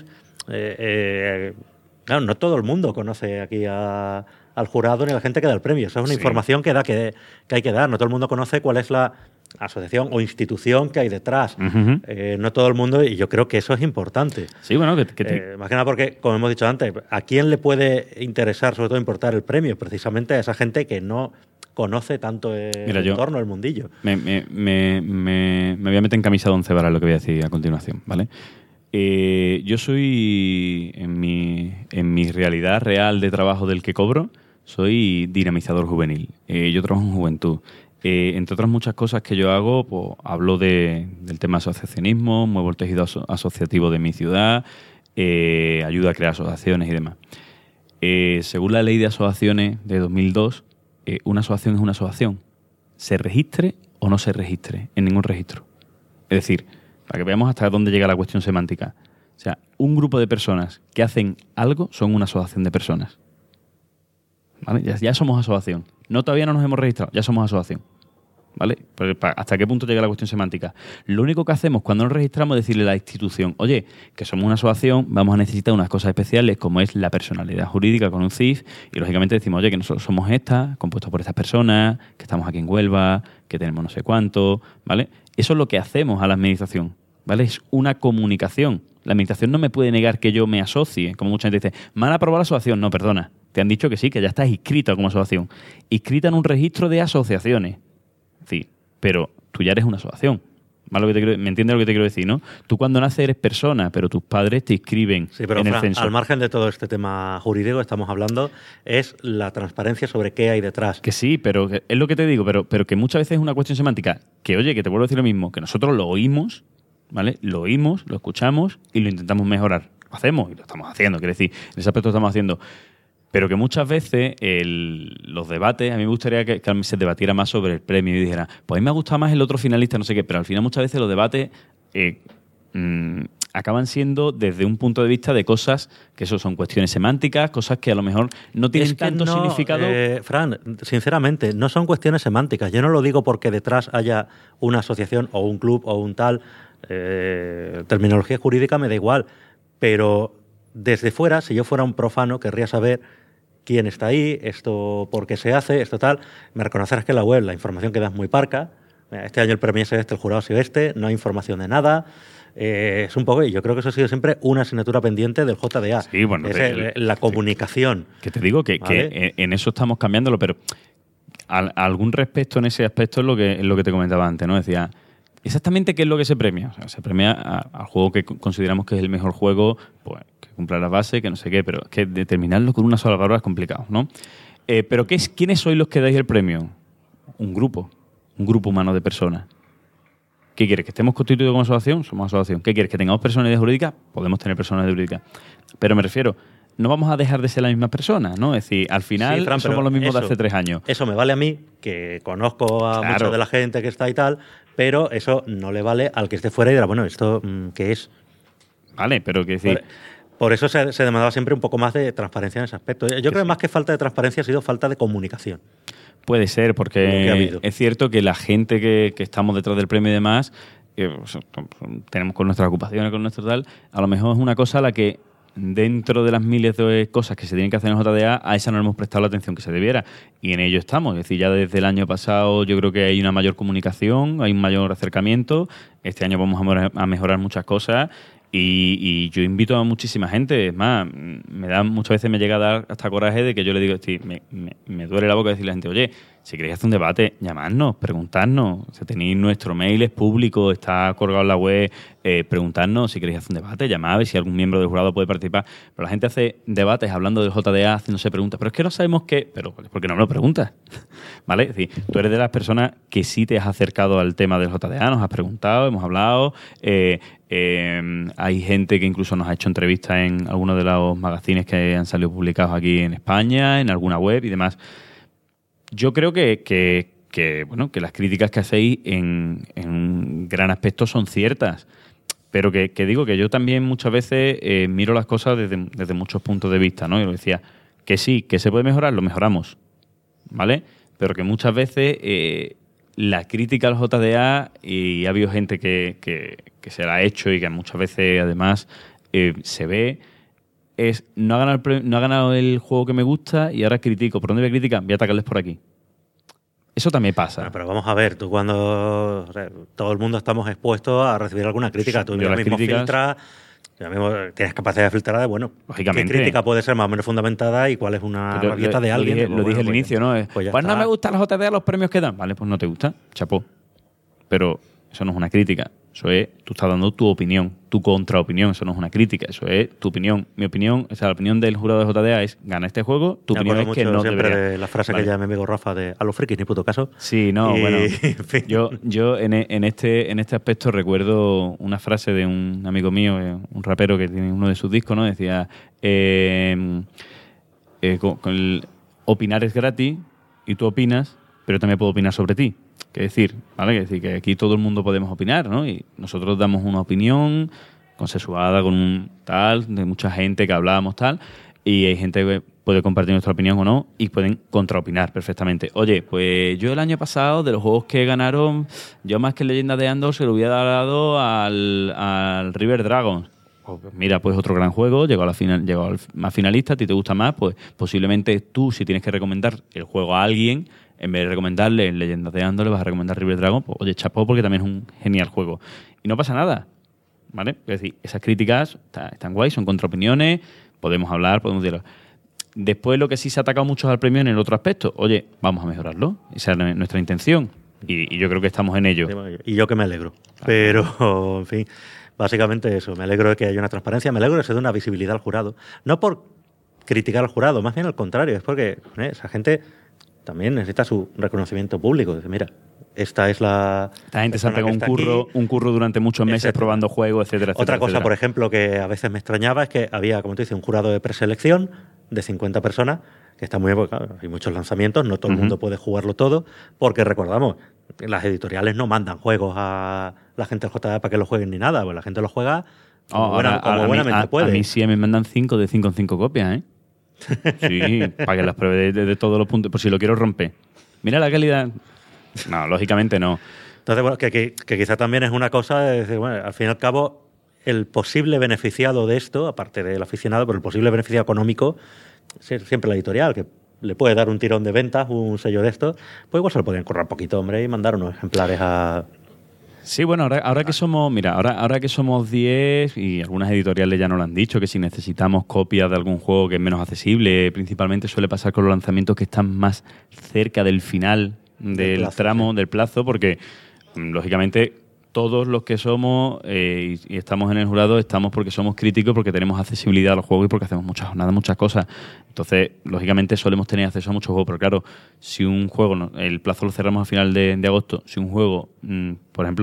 claro, no todo el mundo conoce aquí al jurado ni a la gente que da el premio. Eso es una Sí. información que hay que dar. No todo el mundo conoce cuál es la asociación o institución que hay detrás. Ujú. No todo el mundo, y yo creo que eso es importante. Sí, bueno, Más que nada porque, como hemos dicho antes, ¿a quién le puede interesar, sobre todo importar el premio? Precisamente a esa gente que no conoce tanto el Mira, entorno, el mundillo. me voy a meter en camisa de once varas lo que voy a decir a continuación, ¿vale? Yo soy, en mi realidad real de trabajo del que cobro, soy dinamizador juvenil. Yo trabajo en juventud. Entre otras muchas cosas que yo hago, pues hablo del tema asociacionismo, muevo el tejido asociativo de mi ciudad, ayuda a crear asociaciones y demás. Según la ley de asociaciones de 2002, una asociación es una asociación, se registre o no se registre en ningún registro. Es decir, para que veamos hasta dónde llega la cuestión semántica. O sea, un grupo de personas que hacen algo son una asociación de personas. ¿Vale? Ya somos asociación. No, todavía no nos hemos registrado, ya somos asociación. ¿Vale? Pero ¿hasta qué punto llega la cuestión semántica? Lo único que hacemos cuando nos registramos es decirle a la institución, oye, que somos una asociación, vamos a necesitar unas cosas especiales como es la personalidad jurídica con un CIF y lógicamente decimos, oye, que nosotros somos compuestos por estas personas, que estamos aquí en Huelva, que tenemos no sé cuánto, ¿vale? Eso es lo que hacemos a la administración, ¿vale? Es una comunicación. La administración no me puede negar que yo me asocie, como mucha gente dice, ¿me han aprobado la asociación? No, perdona, te han dicho que sí, que ya estás inscrita como asociación. Inscrita en un registro de asociaciones. Sí, pero tú ya eres una asociación. ¿Me entiendes lo que te quiero decir, no? Tú cuando naces eres persona, pero tus padres te inscriben Sí, pero en el Fran, censo. al margen de todo este tema jurídico que estamos hablando, es la transparencia sobre qué hay detrás. Que sí, pero es lo que te digo, pero que muchas veces es una cuestión semántica. Que oye, que te vuelvo a decir lo mismo, que nosotros lo oímos, ¿vale? Lo oímos, lo escuchamos y lo intentamos mejorar. Lo hacemos y lo estamos haciendo, quiere decir, en ese aspecto lo estamos haciendo. Pero que muchas veces los debates, a mí me gustaría que se debatiera más sobre el premio y dijera, pues a mí me ha gustado más el otro finalista, no sé qué, pero al final muchas veces los debates acaban siendo desde un punto de vista de cosas que eso son cuestiones semánticas, cosas que a lo mejor no tienen Es que tanto no, significado. Fran, sinceramente, no son cuestiones semánticas. Yo no lo digo porque detrás haya una asociación o un club o un tal. Terminología jurídica me da igual. Pero desde fuera, si yo fuera un profano, querría saber quién está ahí, esto por qué se hace, esto tal. Me reconocerás que en la web la información que da es muy parca. Este año el premio es este, el jurado ha sido este, no hay información de nada. Es un poco, y yo creo que eso ha sido siempre una asignatura pendiente del JDA. Sí, bueno, es la comunicación. Que te digo que, ¿Vale? que en eso estamos cambiándolo, pero algún respecto en ese aspecto es lo que te comentaba antes, ¿no? Decía, exactamente qué es lo que se premia. O sea, se premia al juego que consideramos que es el mejor juego, pues que cumpla las bases, que no sé qué, pero es que determinarlo con una sola palabra es complicado, ¿no? Pero ¿quiénes sois los que dais el premio? Un grupo humano de personas. ¿Qué quieres? ¿Que estemos constituidos como asociación? Somos asociación. ¿Qué quieres? ¿Que tengamos personalidad jurídica? Podemos tener personalidad jurídica. Pero me refiero, no vamos a dejar de ser la misma persona, ¿no? Es decir, al final Fran, somos los mismos de hace 3 años. Eso me vale a mí, que conozco a mucha de la gente que está y tal, pero eso no le vale al que esté fuera y dirá, bueno, ¿esto qué es? Vale, pero que decir... Por eso se demandaba siempre un poco más de transparencia en ese aspecto. Yo creo que más que falta de transparencia ha sido falta de comunicación. Puede ser, porque es cierto que la gente que estamos detrás del premio y demás, tenemos con nuestras ocupaciones, con nuestro tal, a lo mejor es una cosa a la que dentro de las miles de cosas que se tienen que hacer en el JDA, a esa no le hemos prestado la atención que se debiera. Y en ello estamos. Es decir, ya desde el año pasado yo creo que hay una mayor comunicación, hay un mayor acercamiento. Este año vamos a mejorar muchas cosas. Y yo invito a muchísima gente. Es más, muchas veces me llega a dar hasta coraje de que yo le digo, me duele la boca decirle a la gente, oye, si queréis hacer un debate, llamadnos, preguntadnos. Si tenéis nuestro mail, es público, está colgado en la web, preguntadnos si queréis hacer un debate, llamad a ver si algún miembro del jurado puede participar. Pero la gente hace debates hablando del JDA, haciéndose preguntas, pero es que no sabemos qué. Pero ¿por qué no me lo preguntas? ¿Vale? Es decir, tú eres de las personas que sí te has acercado al tema del JDA, nos has preguntado, hemos hablado. Hay gente que incluso nos ha hecho entrevistas en algunos de los magazines que han salido publicados aquí en España, en alguna web y demás. Yo creo que las críticas que hacéis en un gran aspecto son ciertas, pero que digo que yo también muchas veces miro las cosas desde muchos puntos de vista, ¿no? Y lo decía, que sí, que se puede mejorar, lo mejoramos, ¿vale? Pero que muchas veces la crítica al JDA, y ha habido gente que se la ha hecho y que muchas veces además se ve, es no ha ganado el juego que me gusta y ahora critico. ¿Por dónde voy a criticar? Voy a atacarles por aquí. Eso también pasa. Bueno, pero vamos a ver, tú cuando todo el mundo estamos expuestos a recibir alguna crítica, tú mismo filtras, tienes capacidad de filtrar de, bueno, lógicamente, qué crítica puede ser más o menos fundamentada y cuál es una rabieta de alguien. Lo dije al inicio, ¿no? Pues no me gustan los JDA, los premios que dan. Vale, pues no te gusta, chapó. Pero eso no es una crítica. Eso es, tú estás dando tu opinión, tu contraopinión. Eso no es una crítica, eso es tu opinión. Mi opinión, o sea, la opinión del jurado de JDA es gana este juego, tu opinión es que no siempre debería. De la frase que llama mi amigo Rafa de a los frikis ni puto caso. Sí, no, bueno. En fin. Yo en este aspecto recuerdo una frase de un amigo mío, un rapero que tiene uno de sus discos, ¿no? Decía, opinar es gratis y tú opinas, pero también puedo opinar sobre ti. Que decir, ¿vale? Que decir que aquí todo el mundo podemos opinar, ¿no? Y nosotros damos una opinión consensuada con un tal, de mucha gente que hablamos tal, y hay gente que puede compartir nuestra opinión o no, y pueden contraopinar perfectamente. Oye, pues yo el año pasado, de los juegos que ganaron, yo más que Leyenda de Andor se lo hubiera dado al River Dragons. Pues mira, pues otro gran juego, llegó a más finalista, a ti te gusta más, pues posiblemente tú, si tienes que recomendar el juego a alguien, en vez de recomendarle Leyendas de Andor, le vas a recomendar River Dragon, pues oye, chapó, porque también es un genial juego. Y no pasa nada, ¿vale? Es decir, esas críticas están guay, son contraopiniones, podemos hablar, podemos decirlo. Después lo que sí se ha atacado mucho al premio en el otro aspecto, oye, vamos a mejorarlo, esa es nuestra intención. Y yo creo que estamos en ello. Y yo que me alegro. Pero, en fin, básicamente eso, me alegro de que haya una transparencia, me alegro de que se dé una visibilidad al jurado. No por criticar al jurado, más bien al contrario, es porque esa gente también necesita su reconocimiento público. Dice, mira, esta es la... Esta gente se ha pegado un curro durante muchos meses probando juegos, etcétera, etcétera. Otra cosa, etcétera. Por ejemplo, que a veces me extrañaba es que había, como tú dices, un jurado de preselección de 50 personas, que está muy bien, porque claro, hay muchos lanzamientos, no todo el mundo puede jugarlo todo, porque recordamos, las editoriales no mandan juegos a la gente del JDA para que lo jueguen ni nada, pues la gente lo juega como buenamente puede. A mí sí me mandan 5 de 5 en 5 copias, ¿eh? Sí, para que las pruebe de todos los puntos, por si lo quiero romper. Mira la calidad. No, lógicamente no. Entonces, bueno, que quizá también es una cosa de decir, bueno, al fin y al cabo, el posible beneficiado de esto, aparte del aficionado, pero el posible beneficiado económico, es siempre la editorial, que le puede dar un tirón de ventas, un sello de esto, pues igual se lo podrían currar un poquito, hombre, y mandar unos ejemplares a... Sí, bueno, ahora que somos, mira, ahora que somos 10 y algunas editoriales ya nos lo han dicho, que si necesitamos copias de algún juego que es menos accesible, principalmente suele pasar con los lanzamientos que están más cerca del final del tramo, sí, del plazo, porque lógicamente todos los que somos y estamos en el jurado estamos porque somos críticos, porque tenemos accesibilidad a los juegos y porque hacemos muchas jornadas, muchas cosas. Entonces, lógicamente solemos tener acceso a muchos juegos, pero claro, si un juego, el plazo lo cerramos a final de agosto, si un juego, por ejemplo,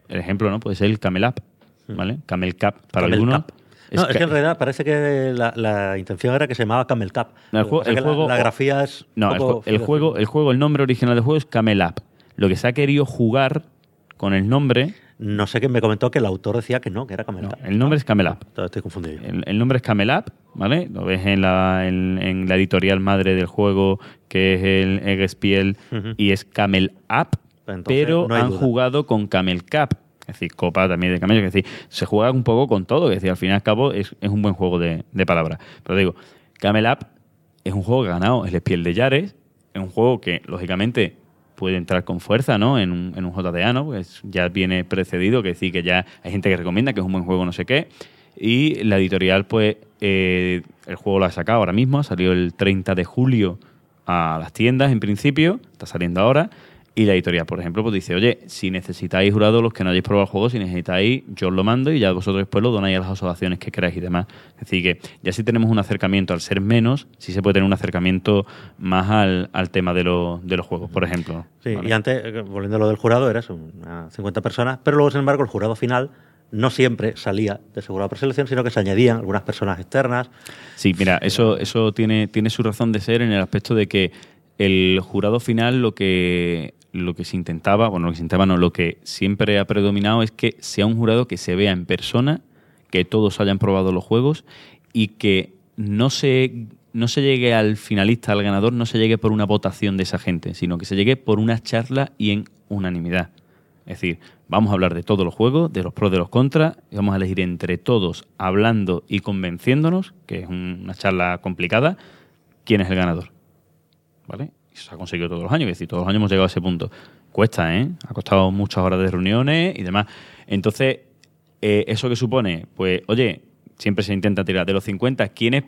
el ejemplo, ¿no? Puede ser el Camel Up, ¿vale? Camel Cup para Camel algunos. Cup. No, es que en realidad parece que la intención era que se llamaba Camel Cup. No, el juego, la grafía es no, el juego, el nombre original del juego es Camel Up. Lo que se ha querido jugar con el nombre... No sé quién me comentó que el autor decía que no, que era Camel Cup. El nombre es Camel Up. Estoy confundido. El nombre es Camel Up, ¿vale? Lo ves en la editorial madre del juego, que es el Eggspiel, y es Camel Up, Entonces, pero no hay han duda. jugado con Camel Cup. Es decir, copa también de camello. Es decir, se juega un poco con todo. Es decir, al fin y al cabo es un buen juego de palabras. Pero digo, Camel Up es un juego que ha ganado el Spiel de Jahres. Es un juego que, lógicamente, puede entrar con fuerza, ¿no? En un JDA, ¿no? Pues ya viene precedido, que decir que ya hay gente que recomienda que es un buen juego, no sé qué. Y la editorial, pues, el juego lo ha sacado ahora mismo. Salió el 30 de julio a las tiendas, en principio. Está saliendo ahora. Y la editorial, por ejemplo, pues dice, oye, si necesitáis jurado, los que no hayáis probado el juego, si necesitáis, yo os lo mando y ya vosotros después lo donáis a las asociaciones que queráis y demás. Es decir, que ya si tenemos un acercamiento, al ser menos, sí se puede tener un acercamiento más al tema de los juegos, por ejemplo. Sí, ¿vale? y antes, volviendo a lo del jurado, eras unas 50 personas, pero luego, sin embargo, el jurado final no siempre salía de ese jurado preselección, sino que se añadían algunas personas externas. Sí, mira, eso tiene su razón de ser en el aspecto de que el jurado final lo que se intentaba, lo que siempre ha predominado es que sea un jurado que se vea en persona, que todos hayan probado los juegos y que no se llegue al finalista, al ganador, no se llegue por una votación de esa gente, sino que se llegue por una charla y en unanimidad. Es decir, vamos a hablar de todos los juegos, de los pros, de los contras, y vamos a elegir entre todos, hablando y convenciéndonos, que es una charla complicada, quién es el ganador. ¿Vale? Y eso se ha conseguido todos los años, es decir, todos los años hemos llegado a ese punto. Cuesta, ¿eh? Ha costado muchas horas de reuniones y demás. Entonces, ¿eso qué supone? Pues, oye, siempre se intenta tirar de los 50. ¿Quiénes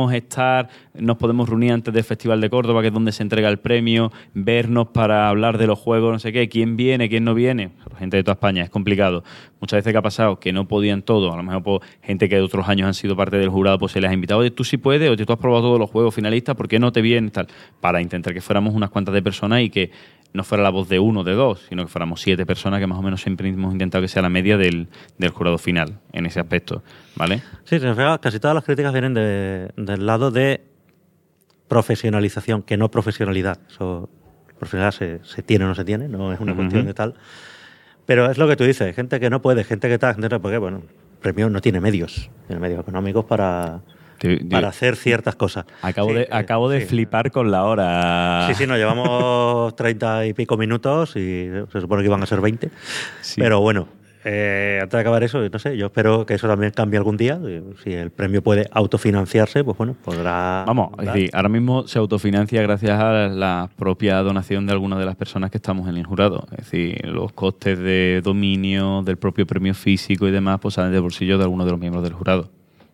nos podemos reunir antes del Festival de Córdoba, que es donde se entrega el premio, vernos para hablar de los juegos, no sé qué? ¿Quién viene, quién no viene? La gente de toda España, es complicado. Muchas veces que ha pasado que no podían todos, a lo mejor pues, gente que de otros años han sido parte del jurado, pues se les ha invitado, oye, tú sí puedes, oye, tú has probado todos los juegos finalistas, ¿por qué no te vienes? Tal, para intentar que fuéramos unas cuantas de personas y que no fuera la voz de uno, de dos, sino que fuéramos 7 personas, que más o menos siempre hemos intentado que sea la media del jurado final, en ese aspecto, ¿vale? Sí, casi todas las críticas vienen del lado de profesionalización, que no profesionalidad. Eso, profesionalidad se tiene o no se tiene, no es una cuestión de tal. Pero es lo que tú dices, gente que no puede, gente que tal, gente que no, porque, bueno, el premio no tiene medios económicos para hacer ciertas cosas. Acabo de flipar con la hora. Sí, nos llevamos 30 y pico minutos y se supone que iban a ser 20. Sí. Pero bueno, antes de acabar eso, no sé, yo espero que eso también cambie algún día. Si el premio puede autofinanciarse, pues bueno, podrá... Vamos, es decir, ahora mismo se autofinancia gracias a la propia donación de algunas de las personas que estamos en el jurado. Es decir, los costes de dominio, del propio premio físico y demás, pues salen del bolsillo de algunos de los miembros del jurado.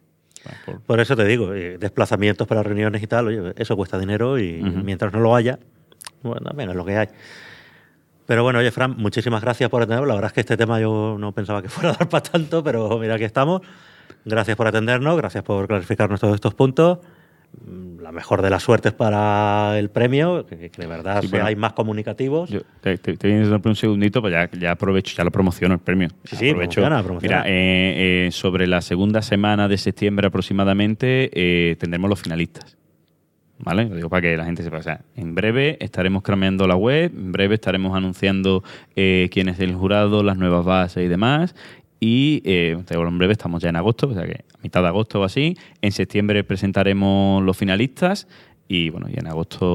Por eso te digo, desplazamientos para reuniones y tal, oye, eso cuesta dinero y mientras no lo haya, bueno, también es lo que hay. Pero bueno, oye, Fran, muchísimas gracias por atendernos. La verdad es que este tema yo no pensaba que fuera a dar para tanto, pero mira, aquí estamos. Gracias por atendernos, gracias por clarificarnos todos estos puntos. La mejor de las suertes para el premio, que de verdad seáis más comunicativos. Yo te voy a interrumpir un segundito, pues ya aprovecho, ya lo promociono el premio. Sí, aprovecho. promociona. Mira, sobre la segunda semana de septiembre aproximadamente tendremos los finalistas. ¿Vale? Lo digo para que la gente sepa. O sea, en breve estaremos crameando la web, en breve estaremos anunciando quién es el jurado, las nuevas bases y demás. Y en breve estamos ya en agosto, o sea que a mitad de agosto o así. En septiembre presentaremos los finalistas y bueno, y en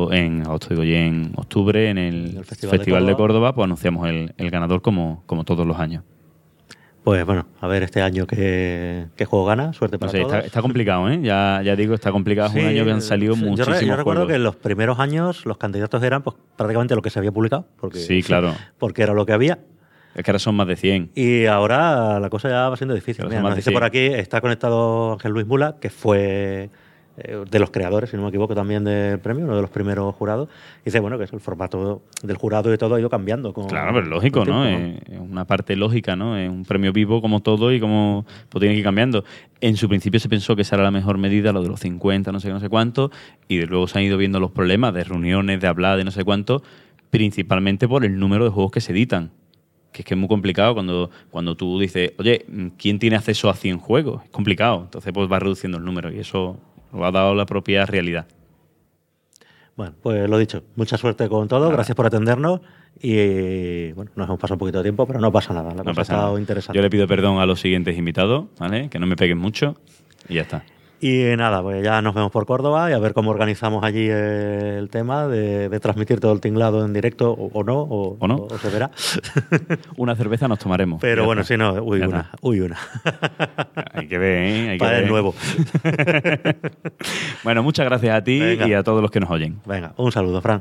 octubre en el Festival de Córdoba, pues anunciamos el ganador como todos los años. Pues bueno, a ver este año qué juego gana, suerte para todos. Está complicado, ¿eh? Ya digo, está complicado. Es un año que han salido muchísimos Yo recuerdo juegos. que en los primeros años los candidatos eran pues prácticamente lo que se había publicado. Sí, claro. Porque era lo que había. Es que ahora son más de 100. Y ahora la cosa ya va siendo difícil. Mira, nos dice por aquí, está conectado Ángel Luis Mula, que fue de los creadores, si no me equivoco, también del premio, uno de los primeros jurados. Y dice, bueno, que el formato del jurado y todo ha ido cambiando. Claro, pero lógico, ¿no? Es una parte lógica, ¿no? Es un premio vivo como todo y como pues tiene que ir cambiando. En su principio se pensó que esa era la mejor medida, lo de los 50, no sé qué, no sé cuánto, y de luego se han ido viendo los problemas de reuniones, de hablar, de no sé cuánto, principalmente por el número de juegos que se editan. Que es muy complicado cuando tú dices, oye, ¿quién tiene acceso a 100 juegos? Es complicado. Entonces pues va reduciendo el número y eso lo ha dado la propia realidad. Bueno, pues lo dicho, mucha suerte con todo, gracias por atendernos y bueno, nos hemos pasado un poquito de tiempo, pero no pasa nada, la cosa ha estado interesante. Yo le pido perdón a los siguientes invitados, ¿vale? Que no me peguen mucho y ya está. Y nada, pues ya nos vemos por Córdoba y a ver cómo organizamos allí el tema de transmitir todo el tinglado en directo o no, o se verá. Una cerveza nos tomaremos. Pero bueno, si no, una. Hay que ver, ¿eh? Hay que para ver. el nuevo. Bueno, muchas gracias a ti. Venga. Y a todos los que nos oyen. Venga, un saludo, Fran.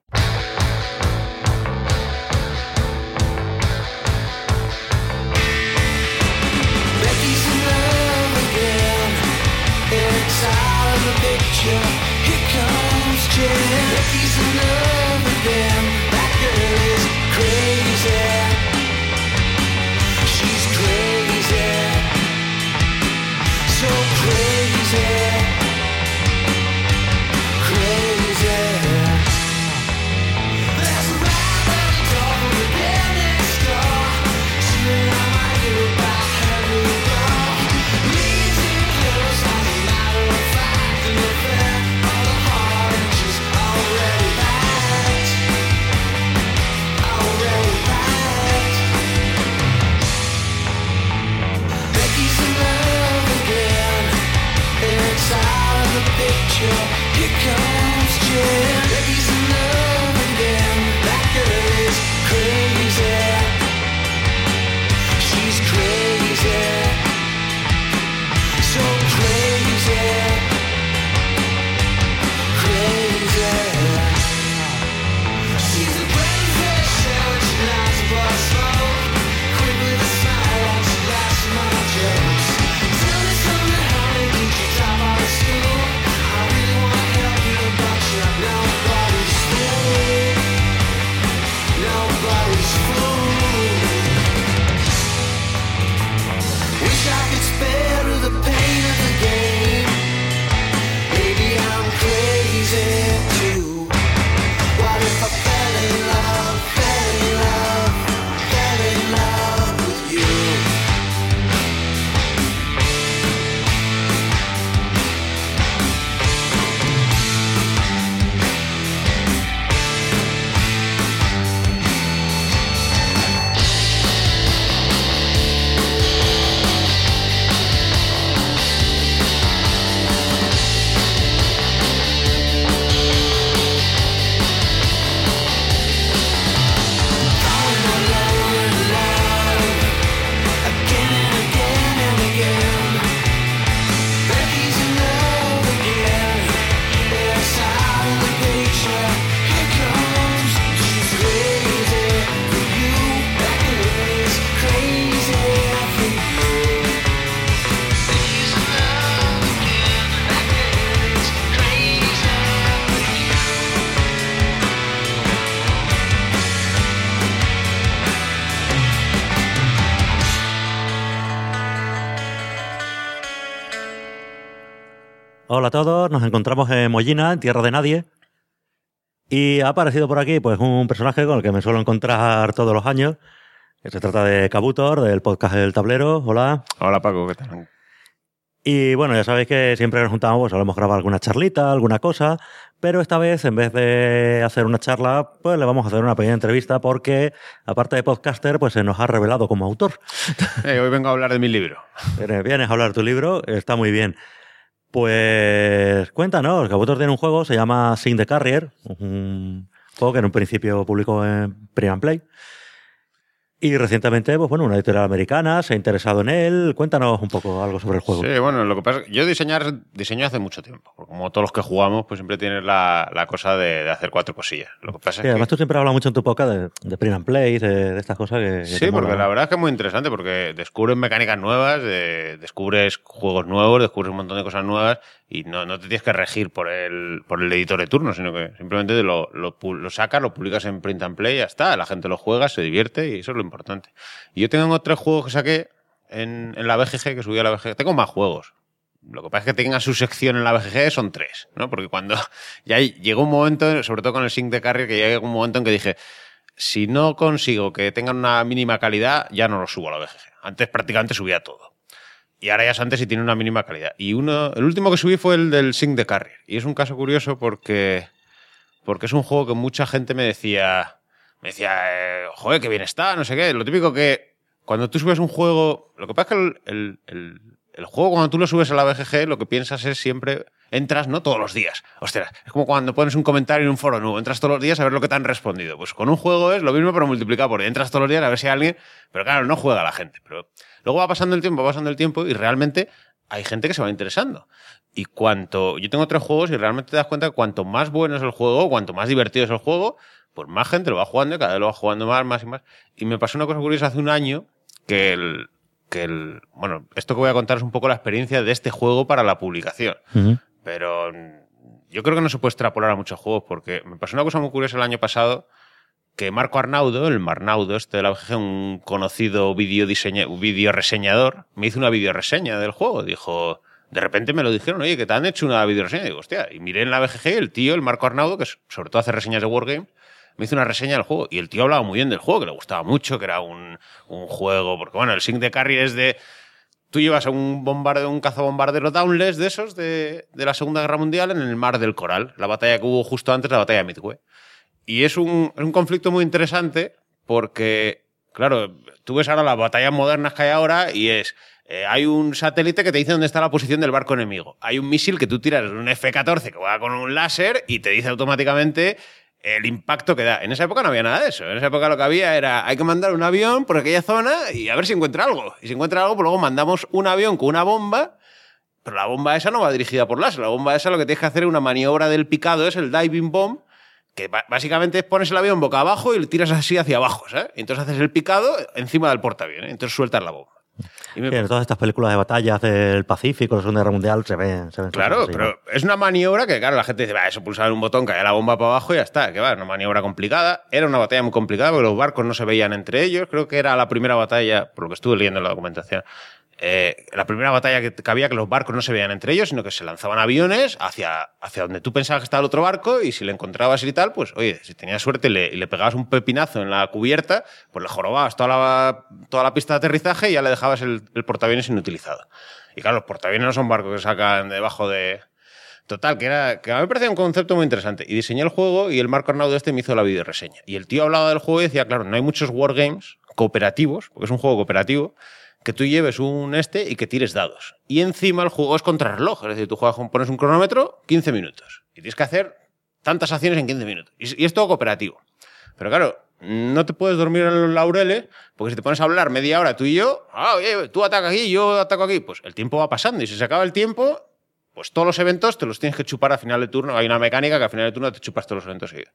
Hola a todos, nos encontramos en Mollina, en tierra de nadie. Y ha aparecido por aquí pues un personaje con el que me suelo encontrar todos los años. Que se trata de Kabutor, del podcast El Tablero. Hola. Hola Paco, ¿qué tal? Y bueno, ya sabéis que siempre que nos juntamos pues solemos grabar alguna charlita, alguna cosa, pero esta vez en vez de hacer una charla, pues le vamos a hacer una pequeña entrevista porque, aparte de podcaster, pues se nos ha revelado como autor. Hoy vengo a hablar de mi libro. Vienes a hablar de tu libro, está muy bien. Pues cuéntanos, Kabutor tiene un juego, se llama Sing the Carrier, un juego que en un principio publicó en Print and Play. Y recientemente, pues bueno, una editorial americana se ha interesado en él. Cuéntanos un poco algo sobre el juego. Sí, bueno, lo que pasa es que yo diseño hace mucho tiempo. Como todos los que jugamos, pues siempre tienes la cosa de hacer 4 cosillas. Lo que pasa es además que... tú siempre hablas mucho en tu podcast de print and play, de estas cosas que sí, porque la verdad es que es muy interesante porque descubres mecánicas nuevas, descubres juegos nuevos, descubres un montón de cosas nuevas y no te tienes que regir por el editor de turno, sino que simplemente lo sacas, lo publicas en print and play y ya está. La gente lo juega, se divierte y eso es lo importante. Y yo tengo 3 juegos que saqué en la BGG, que subí a la BGG. Tengo más juegos. Lo que pasa es que tenga su sección en la BGG son 3, ¿no? Porque cuando ya llegó un momento, sobre todo con el Sing the Carrier, que ya llegó un momento en que dije, si no consigo que tengan una mínima calidad, ya no los subo a la BGG. Antes prácticamente subía todo. Y ahora ya antes sí tiene una mínima calidad. Y el último que subí fue el del Sync the Carrier. Y es un caso curioso porque es un juego que mucha gente me decía, joder, qué bien está, no sé qué. Lo típico que cuando tú subes un juego, lo que pasa es que el juego cuando tú lo subes a la BGG, lo que piensas es siempre, entras, ¿no? Todos los días. Ostras, es como cuando pones un comentario en un foro nuevo, entras todos los días a ver lo que te han respondido. Pues con un juego es lo mismo pero multiplicado, porque entras todos los días a ver si hay alguien, pero claro, no juega la gente. Pero luego va pasando el tiempo y realmente hay gente que se va interesando. Y yo tengo 3 juegos y realmente te das cuenta que cuanto más bueno es el juego, cuanto más divertido es el juego, pues más gente lo va jugando y cada vez lo va jugando más y más. Y me pasó una cosa curiosa hace un año bueno, esto que voy a contar es un poco la experiencia de este juego para la publicación. Uh-huh. Pero yo creo que no se puede extrapolar a muchos juegos porque me pasó una cosa muy curiosa el año pasado que Marco Arnaudo, el Marnaudo de la BGG, un conocido videoreseñador, me hizo una videoreseña del juego. Dijo, de repente me lo dijeron, oye, que te han hecho una videoreseña. Y digo, hostia, y miré en la BGG el Marco Arnaudo, que sobre todo hace reseñas de Wargame, me hizo una reseña del juego. Y el tío hablaba muy bien del juego, que le gustaba mucho, que era un juego... Porque, bueno, el Sync the Carrier es de... Tú llevas a un cazabombardero Dauntless de esos de la Segunda Guerra Mundial en el Mar del Coral, la batalla que hubo justo antes de la batalla de Midway. Y es un conflicto muy interesante porque, claro, tú ves ahora las batallas modernas que hay ahora y hay un satélite que te dice dónde está la posición del barco enemigo. Hay un misil que tú tiras de un F-14 que va con un láser y te dice automáticamente el impacto que da. En esa época no había nada de eso. En esa época lo que había era, hay que mandar un avión por aquella zona y a ver si encuentra algo. Y si encuentra algo, pues luego mandamos un avión con una bomba, pero la bomba esa no va dirigida por láser. La bomba esa lo que tienes que hacer es una maniobra del picado, es el diving bomb, que básicamente pones el avión boca abajo y le tiras así hacia abajo, ¿sabes? Y entonces haces el picado encima del portaaviones, entonces sueltas la bomba. En todas estas películas de batallas del Pacífico, la Segunda Guerra Mundial, se ven claro, así, pero ¿no? Es una maniobra que, claro, la gente dice, eso pulsar un botón, cae la bomba para abajo y ya está. Que va, es una maniobra complicada. Era una batalla muy complicada porque los barcos no se veían entre ellos. Creo que era la primera batalla, por lo que estuve leyendo en la documentación, la primera batalla que había que los barcos no se veían entre ellos, sino que se lanzaban aviones hacia donde tú pensabas que estaba el otro barco y si le encontrabas y tal, pues oye, si tenías suerte y le pegabas un pepinazo en la cubierta, pues le jorobabas toda la pista de aterrizaje y ya le dejabas el portaaviones inutilizado. Y claro, los portaaviones no son barcos que sacan debajo de... Total, que a mí me parecía un concepto muy interesante. Y diseñé el juego y el Marco Arnaudo me hizo la videoreseña. Y el tío hablaba del juego y decía, claro, no hay muchos wargames cooperativos, porque es un juego cooperativo, que tú lleves y que tires dados. Y encima el juego es contrarreloj. Es decir, tú pones un cronómetro, 15 minutos. Y tienes que hacer tantas acciones en 15 minutos. Y es todo cooperativo. Pero claro, no te puedes dormir en los laureles, porque si te pones a hablar media hora tú y yo, oye, tú atacas aquí, yo ataco aquí, pues el tiempo va pasando. Y si se acaba el tiempo, pues todos los eventos te los tienes que chupar a final de turno. Hay una mecánica que a final de turno te chupas todos los eventos seguidos.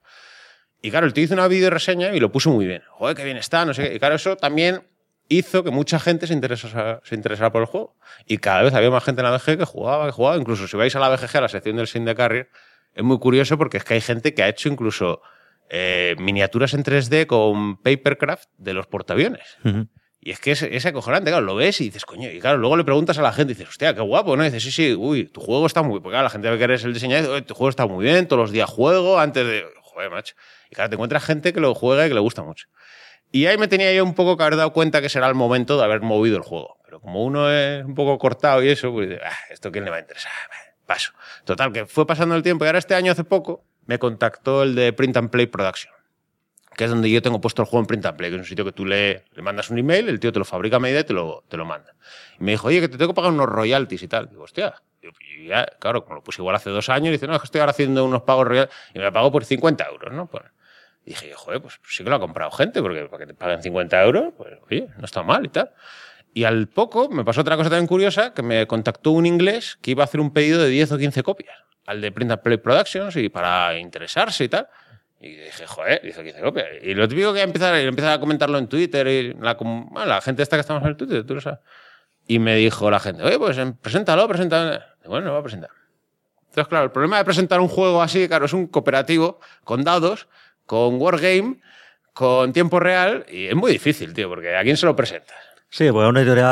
Y claro, el tío hizo una videoreseña y lo puso muy bien. Joder, qué bien está, no sé qué. Y claro, eso también hizo que mucha gente se interesara por el juego. Y cada vez había más gente en la BGG que jugaba. Incluso si vais a la BGG, a la sección del Sync the Carrier, es muy curioso porque es que hay gente que ha hecho incluso miniaturas en 3D con papercraft de los portaaviones. Uh-huh. Y es que es acojonante, claro, lo ves y dices, coño, y claro, luego le preguntas a la gente y dices, hostia, qué guapo, ¿no? Y dices, sí, uy, tu juego está muy bien. Porque claro, la gente ve que eres el diseñador, tu juego está muy bien, todos los días juego, antes de... Joder, macho. Y claro, te encuentras gente que lo juega y que le gusta mucho. Y ahí me tenía yo un poco que haber dado cuenta que será el momento de haber movido el juego. Pero como uno es un poco cortado y eso, pues ¿esto quién le va a interesar? Paso. Total, que fue pasando el tiempo y ahora este año, hace poco, me contactó el de Print and Play Production, que es donde yo tengo puesto el juego en Print and Play, que es un sitio que tú le mandas un email, el tío te lo fabrica a medida y te lo manda. Y me dijo, oye, que te tengo que pagar unos royalties y tal. Digo, hostia. Y ya, claro, como lo puse igual hace 2 años, dice, no, es que estoy ahora haciendo unos pagos royalties y me pagó por 50 euros, ¿no? Pues, y dije, joder, pues sí que lo ha comprado gente, porque para que te paguen 50 euros, pues oye, no está mal y tal. Y al poco me pasó otra cosa también curiosa, que me contactó un inglés que iba a hacer un pedido de 10 o 15 copias al de Print and Play Productions y para interesarse y tal. Y dije, joder, 10 o 15 copias. Y lo típico que empezaba a comentarlo en Twitter y la gente esta que estamos en el Twitter, tú lo sabes. Y me dijo la gente, oye, pues preséntalo. Bueno, lo voy a presentar. Entonces, claro, el problema de presentar un juego así, claro, es un cooperativo con dados, con Wargame, con tiempo real, y es muy difícil, tío, porque ¿a quién se lo presentas? Sí, pues es una editorial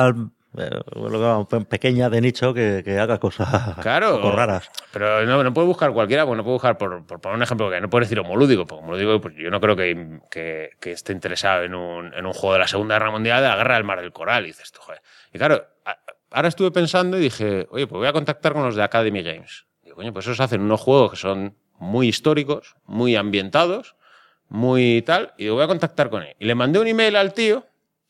pequeña de nicho que haga cosas Claro, un poco raras. Pero no puede buscar cualquiera, porque no puede buscar, por poner un ejemplo, que no puedes decir homolúdico, porque homolúdico pues yo no creo que esté interesado en un juego de la Segunda Guerra Mundial de la Guerra del Mar del Coral, y dices tú, joder. Y claro, ahora estuve pensando y dije, oye, pues voy a contactar con los de Academy Games. Digo, coño, pues esos hacen unos juegos que son muy históricos, muy ambientados, muy tal, y digo, voy a contactar con él. Y le mandé un email al tío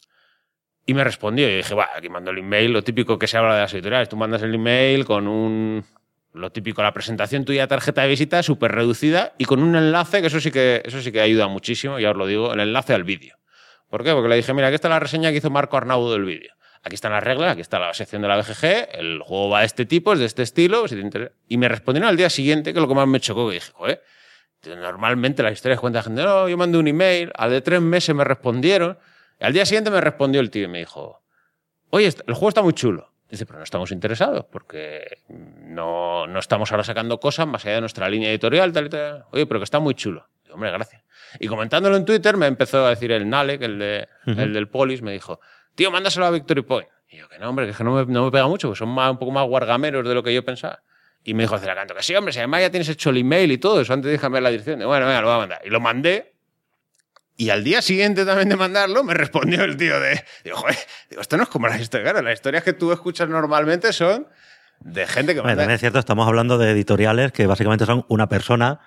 y me respondió. Y dije, aquí mando el email, lo típico que se habla de las editoriales. Tú mandas el email con lo típico, la presentación tuya, tarjeta de visita, súper reducida, y con un enlace, que eso sí que ayuda muchísimo, ya os lo digo, el enlace al vídeo. ¿Por qué? Porque le dije, mira, aquí está la reseña que hizo Marco Arnaudo del vídeo. Aquí están las reglas, aquí está la sección de la BGG, el juego va de este tipo, es de este estilo, si te interesa. Y me respondieron al día siguiente, que es lo que más me chocó, que dije, joder, normalmente las historias cuenta gente, no, yo mandé un email, al de 3 meses me respondieron, y al día siguiente me respondió el tío y me dijo, oye, el juego está muy chulo. Dice, pero no estamos interesados, porque no estamos ahora sacando cosas más allá de nuestra línea editorial, tal y tal. Oye, pero que está muy chulo. Digo, hombre, gracias. Y comentándolo en Twitter me empezó a decir el Nalek, el del Polis, me dijo, tío, mándaselo a Victory Point. Y yo, que no, hombre, que no me pega mucho, porque son un poco más wargameros de lo que yo pensaba. Y me dijo Celacanto, que sí, hombre, si además ya tienes hecho el email y todo eso, antes déjame la dirección. Digo, bueno, venga, lo voy a mandar. Y lo mandé. Y al día siguiente también de mandarlo, me respondió el tío Digo, joder, esto no es como las historias. Claro, las historias que tú escuchas normalmente son de gente que manda. También es cierto, estamos hablando de editoriales que básicamente son una persona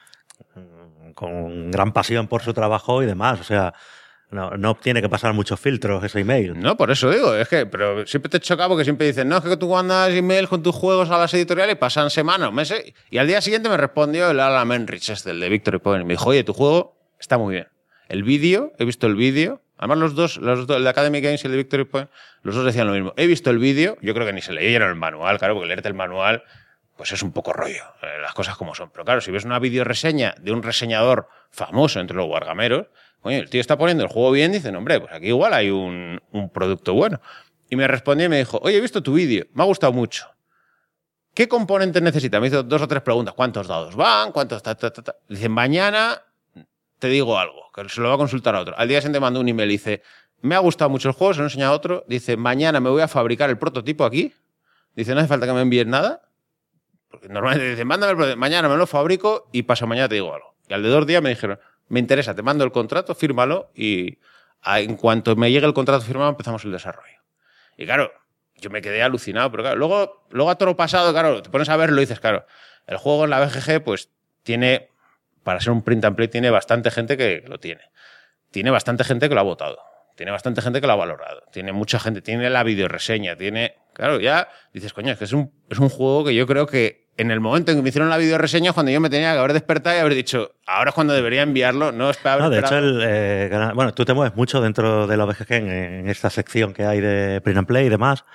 con gran pasión por su trabajo y demás. O sea, no tiene que pasar muchos filtros ese email. No, por eso digo, pero siempre te choca porque siempre dicen, no, es que tú mandas email con tus juegos a las editoriales y pasan semanas o meses. Y al día siguiente me respondió el Alan Menrich, el de Victory Point, y me dijo, oye, tu juego está muy bien. El vídeo, he visto el vídeo. Además, los dos, el de Academy Games y el de Victory Point, los dos decían lo mismo. He visto el vídeo, yo creo que ni se leyeron el manual, claro, porque leerte el manual pues es un poco rollo, las cosas como son. Pero claro, si ves una videoreseña de un reseñador famoso entre los wargameros, coño, el tío está poniendo el juego bien, dicen, hombre, pues aquí igual hay un producto bueno. Y me respondió y me dijo, oye, he visto tu vídeo, me ha gustado mucho. ¿Qué componentes necesita? Me hizo 2 o 3 preguntas. ¿Cuántos dados van? ¿Cuántos? Dice, mañana te digo algo, que se lo va a consultar a otro. Al día siguiente mandó un email y dice, me ha gustado mucho el juego, se lo he enseñado a otro. Dice, mañana me voy a fabricar el prototipo aquí. Dice, no hace falta que me envíes nada. Porque normalmente dicen, mándame el prototipo, mañana me lo fabrico y pasado mañana te digo algo. Y al de 2 días me dijeron, me interesa, te mando el contrato, fírmalo y en cuanto me llegue el contrato firmado empezamos el desarrollo. Y claro, yo me quedé alucinado, pero claro, luego a todo lo pasado, claro, te pones a verlo y dices, claro, el juego en la BGG pues tiene, para ser un print and play, tiene bastante gente que lo tiene. Tiene bastante gente que lo ha votado. Tiene bastante gente que lo ha valorado. Tiene mucha gente, tiene la videoreseña, tiene... Claro, ya dices, coño, es que es un juego que yo creo que en el momento en que me hicieron la videoreseña, cuando yo me tenía que haber despertado y haber dicho, ahora es cuando debería enviarlo, no es para haber esperado. De hecho, bueno, tú te mueves mucho dentro de la BGG en esta sección que hay de print and play y demás.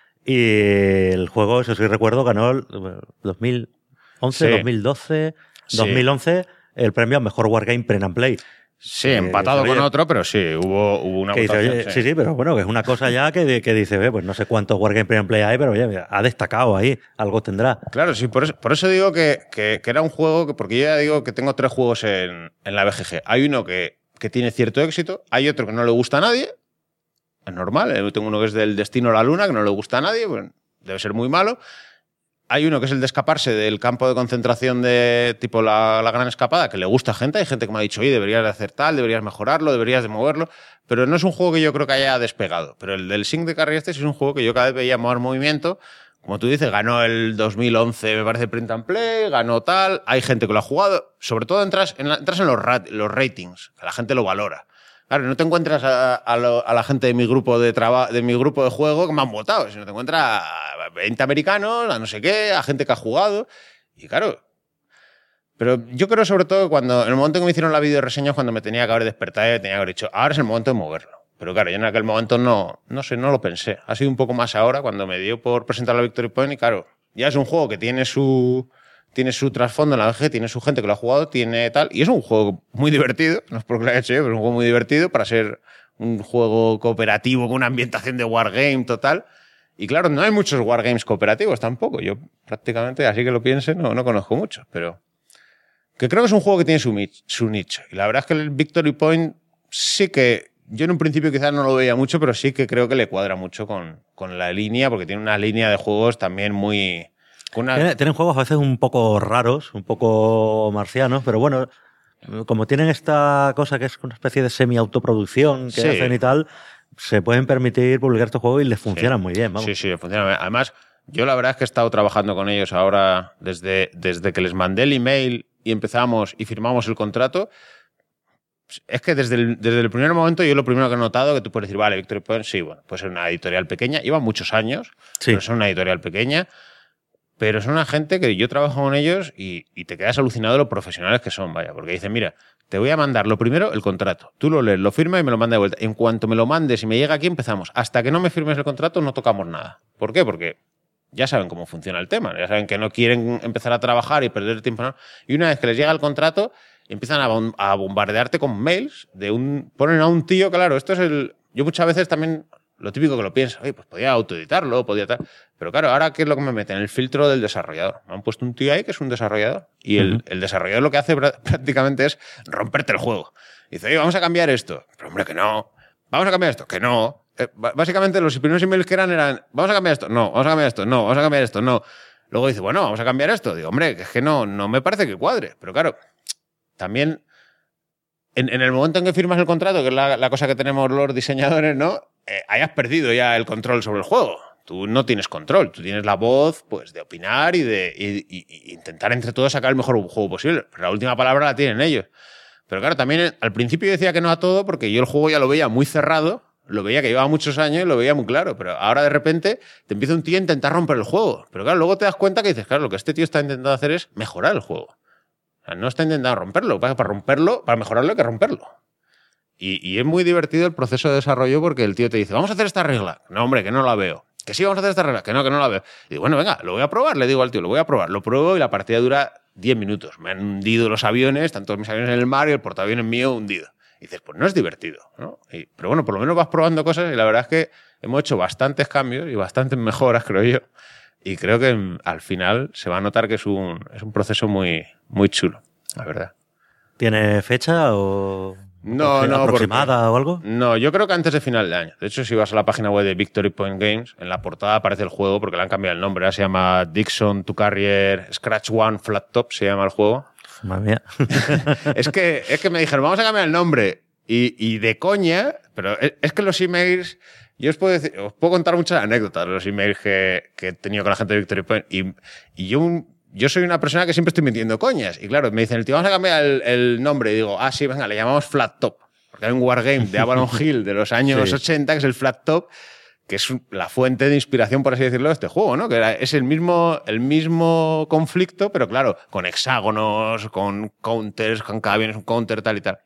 Y el juego, eso sí recuerdo, ganó el 2011, sí. 2012, sí. 2011 el premio a mejor Wargame Print and Play. Sí, empatado con otro, pero sí, hubo una votación. Dice, sí, pero bueno, que es una cosa ya que dice, pues no sé cuántos Wargame Print and Play hay, pero oye, ha destacado ahí, algo tendrá. Claro, sí, por eso digo que era un juego, porque yo ya digo que tengo 3 juegos en la BGG. Hay uno que tiene cierto éxito, hay otro que no le gusta a nadie, es normal, tengo uno que es del Destino a la Luna, que no le gusta a nadie, bueno, debe ser muy malo. Hay uno que es el de escaparse del campo de concentración de tipo la Gran Escapada, que le gusta a gente. Hay gente que me ha dicho, oye, deberías de hacer tal, deberías mejorarlo, deberías de moverlo. Pero no es un juego que yo creo que haya despegado. Pero el del Sync de Carry es un juego que yo cada vez veía más movimiento. Como tú dices, ganó el 2011, me parece, Print and Play, ganó tal. Hay gente que lo ha jugado. Sobre todo entras en los ratings, que la gente lo valora. Claro, no te encuentras a la gente de mi grupo de juego que me han votado, sino te encuentras a 20 americanos, a no sé qué, a gente que ha jugado. Y claro, pero yo creo sobre todo que en el momento en que me hicieron la videoreseña, cuando me tenía que haber despertado y tenía que haber dicho, ahora es el momento de moverlo. Pero claro, yo en aquel momento no lo pensé. Ha sido un poco más ahora cuando me dio por presentar la Victory Point y claro, ya es un juego que tiene su trasfondo en la BG, tiene su gente que lo ha jugado, tiene tal, y es un juego muy divertido, no es porque lo haya hecho yo, pero es un juego muy divertido para ser un juego cooperativo con una ambientación de wargame total. Y claro, no hay muchos wargames cooperativos tampoco. Yo prácticamente, así que lo piense, no conozco muchos, pero que creo que es un juego que tiene su nicho. Y la verdad es que el Victory Point sí que yo en un principio quizás no lo veía mucho, pero sí que creo que le cuadra mucho con la línea, porque tiene una línea de juegos también muy... Tienen juegos a veces un poco raros, un poco marcianos, pero bueno, como tienen esta cosa que es una especie de semi-autoproducción que hacen y tal, se pueden permitir publicar estos juegos y les funcionan muy bien. Vamos. Sí, funcionan. Además, yo la verdad es que he estado trabajando con ellos ahora desde que les mandé el email y empezamos y firmamos el contrato. Es que desde el primer momento yo lo primero que he notado que tú puedes decir, vale, Victory Point, sí, bueno, puede ser una editorial pequeña. Llevan muchos años, pero son una editorial pequeña. Pero son una gente que yo trabajo con ellos y te quedas alucinado de lo profesionales que son, vaya. Porque dicen, mira, te voy a mandar lo primero, el contrato. Tú lo lees, lo firmas y me lo mandas de vuelta. En cuanto me lo mandes y me llega aquí, empezamos. Hasta que no me firmes el contrato no tocamos nada. ¿Por qué? Porque ya saben cómo funciona el tema. Ya saben que no quieren empezar a trabajar y perder tiempo. ¿No? Y una vez que les llega el contrato, empiezan a bombardearte con mails ponen a un tío, claro, esto es el... Yo muchas veces también... Lo típico que lo pienso, oye, pues podía autoeditarlo, podía tal. Pero claro, ahora ¿qué es lo que me meten? El filtro del desarrollador. Me han puesto un tío ahí que es un desarrollador. Y el desarrollador lo que hace prácticamente es romperte el juego. Dice, oye, vamos a cambiar esto. Pero hombre, que no. Vamos a cambiar esto. Que no. Básicamente los primeros emails que eran, vamos a cambiar esto. No, vamos a cambiar esto. No, vamos a cambiar esto. No. Luego dice, bueno, vamos a cambiar esto. Digo, hombre, que es que no me parece que cuadre. Pero claro, también en el momento en que firmas el contrato, que es la cosa que tenemos los diseñadores, ¿no? Hayas perdido ya el control sobre el juego. Tú no tienes control, tú tienes la voz pues, de opinar y de intentar entre todos sacar el mejor juego posible. Pero la última palabra la tienen ellos. Pero claro, también al principio yo decía que no a todo porque yo el juego ya lo veía muy cerrado, lo veía que llevaba muchos años y lo veía muy claro. Pero ahora de repente te empieza un tío a intentar romper el juego. Pero claro, luego te das cuenta que dices, claro, lo que este tío está intentando hacer es mejorar el juego. O sea, no está intentando romperlo. Para romperlo, para mejorarlo hay que romperlo. Y es muy divertido el proceso de desarrollo porque el tío te dice, vamos a hacer esta regla. No, hombre, que no la veo. Que sí, vamos a hacer esta regla. Que no la veo. Y digo, bueno, venga, lo voy a probar. Le digo al tío, lo voy a probar. Lo pruebo y la partida dura 10 minutos. Me han hundido los aviones, están todos mis aviones en el mar y el portaaviones mío hundido. Y dices, pues no es divertido, ¿no? Pero bueno, por lo menos vas probando cosas y la verdad es que hemos hecho bastantes cambios y bastantes mejoras, creo yo. Y creo que al final se va a notar que es un proceso muy, muy chulo, la verdad. ¿Tiene fecha o...? No, ¿aproximada o algo? No, yo creo que antes de final de año. De hecho, si vas a la página web de Victory Point Games, en la portada aparece el juego porque le han cambiado el nombre. Ahora se llama Dixon to Carrier Scratch One Flat Top, se llama el juego. Madre mía. es que me dijeron, vamos a cambiar el nombre. Y de coña, pero es que los emails... Yo os puedo contar muchas anécdotas de los emails que he tenido con la gente de Victory Point. Y yo soy una persona que siempre estoy metiendo coñas. Y claro, me dicen, tío, vamos a cambiar el nombre. Y digo, sí, venga, le llamamos Flat Top. Porque hay un wargame de Avalon Hill de los años 80, que es el Flat Top, que es la fuente de inspiración, por así decirlo, de este juego, ¿no? Que es el mismo conflicto, pero claro, con hexágonos, con counters, con cada bien es un counter, tal y tal.